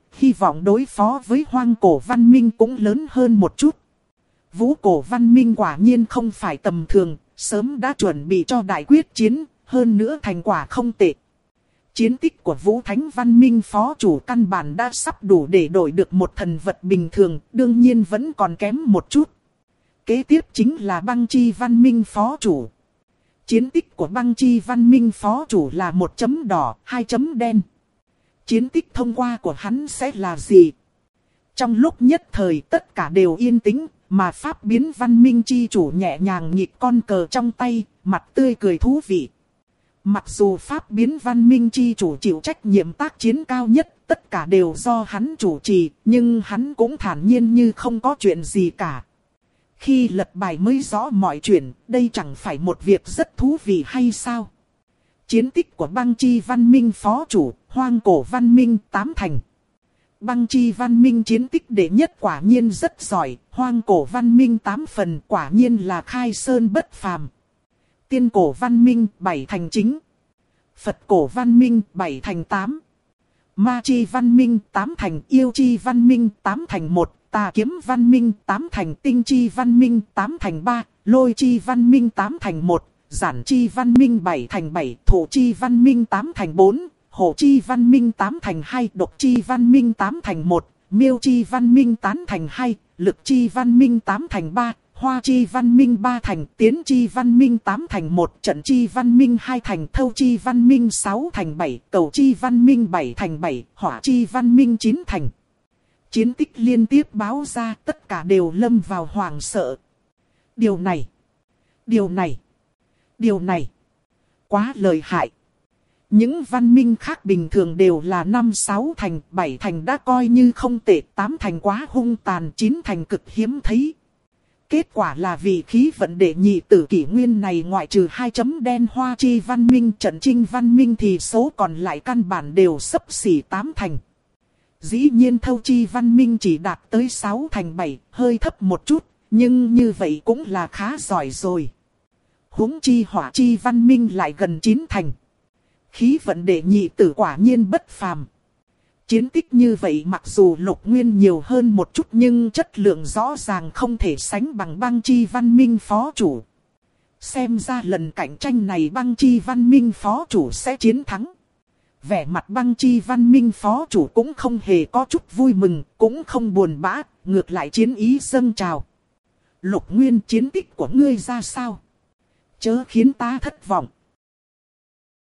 hy vọng đối phó với hoang cổ văn minh cũng lớn hơn một chút. Vũ cổ văn minh quả nhiên không phải tầm thường, sớm đã chuẩn bị cho đại quyết chiến, hơn nữa thành quả không tệ. Chiến tích của Vũ Thánh văn minh phó chủ căn bản đã sắp đủ để đổi được một thần vật bình thường, đương nhiên vẫn còn kém một chút. Kế tiếp chính là Băng Chi văn minh phó chủ. Chiến tích của Băng Chi văn minh phó chủ là 1 chấm đỏ, 2 chấm đen. Chiến tích thông qua của hắn sẽ là gì? Trong lúc nhất thời tất cả đều yên tĩnh, mà pháp biến văn minh chi chủ nhẹ nhàng nhịp con cờ trong tay, mặt tươi cười thú vị. Mặc dù pháp biến văn minh chi chủ chịu trách nhiệm tác chiến cao nhất, tất cả đều do hắn chủ trì, nhưng hắn cũng thản nhiên như không có chuyện gì cả. Khi lật bài mới rõ mọi chuyện, đây chẳng phải một việc rất thú vị hay sao? Chiến tích của Băng Chi văn minh phó chủ, hoang cổ văn minh 8 thành. Băng Chi văn minh chiến tích đệ nhất quả nhiên rất giỏi, hoang cổ văn minh 8 phần quả nhiên là khai sơn bất phàm. Tiên cổ văn minh 7 thành chính. Phật cổ văn minh 7 thành 8. Ma Chi văn minh 8 thành, Yêu Chi văn minh 8 thành 1, Tà kiếm văn minh 8 thành, Tinh Chi văn minh 8 thành 3, Lôi Chi văn minh 8 thành 1, Giản Chi văn minh 7 thành 7, Thổ Chi văn minh 8 thành 4, Hổ Chi văn minh 8 thành 2, Độc Chi văn minh 8 thành 1, Miêu Chi văn minh 8 thành 2, Lực Chi văn minh 8 thành 3, Hoa Chi văn minh 3 thành, Tiến Chi văn minh 8 thành 1, Trận Chi văn minh 2 thành, Thâu Chi văn minh 6 thành 7, Cầu Chi văn minh 7 thành 7, Hỏa Chi văn minh 9 thành. Chiến tích liên tiếp báo ra, tất cả đều lâm vào hoảng sợ. Điều này, quá lợi hại. Những văn minh khác bình thường đều là 5-6 thành, 7 thành đã coi như không tệ, 8 thành quá hung tàn, 9 thành cực hiếm thấy. Kết quả là vì khí vận đệ nhị tử kỷ nguyên này ngoại trừ 2 chấm đen Hoa Chi văn minh, Trận Trinh văn minh thì số còn lại căn bản đều xấp xỉ 8 thành. Dĩ nhiên Thâu Chi văn minh chỉ đạt tới 6 thành 7, hơi thấp một chút, nhưng như vậy cũng là khá giỏi rồi. Huống chi Hỏa Chi văn minh lại gần 9 thành. Khí vận đệ nhị tử quả nhiên bất phàm. Chiến tích như vậy mặc dù Lục Nguyên nhiều hơn một chút nhưng chất lượng rõ ràng không thể sánh bằng Băng Chi văn minh phó chủ. Xem ra lần cạnh tranh này Băng Chi văn minh phó chủ sẽ chiến thắng. Vẻ mặt Băng Chi văn minh phó chủ cũng không hề có chút vui mừng, cũng không buồn bã, ngược lại chiến ý dâng trào. Lục Nguyên, chiến tích của ngươi ra sao? Chớ khiến ta thất vọng.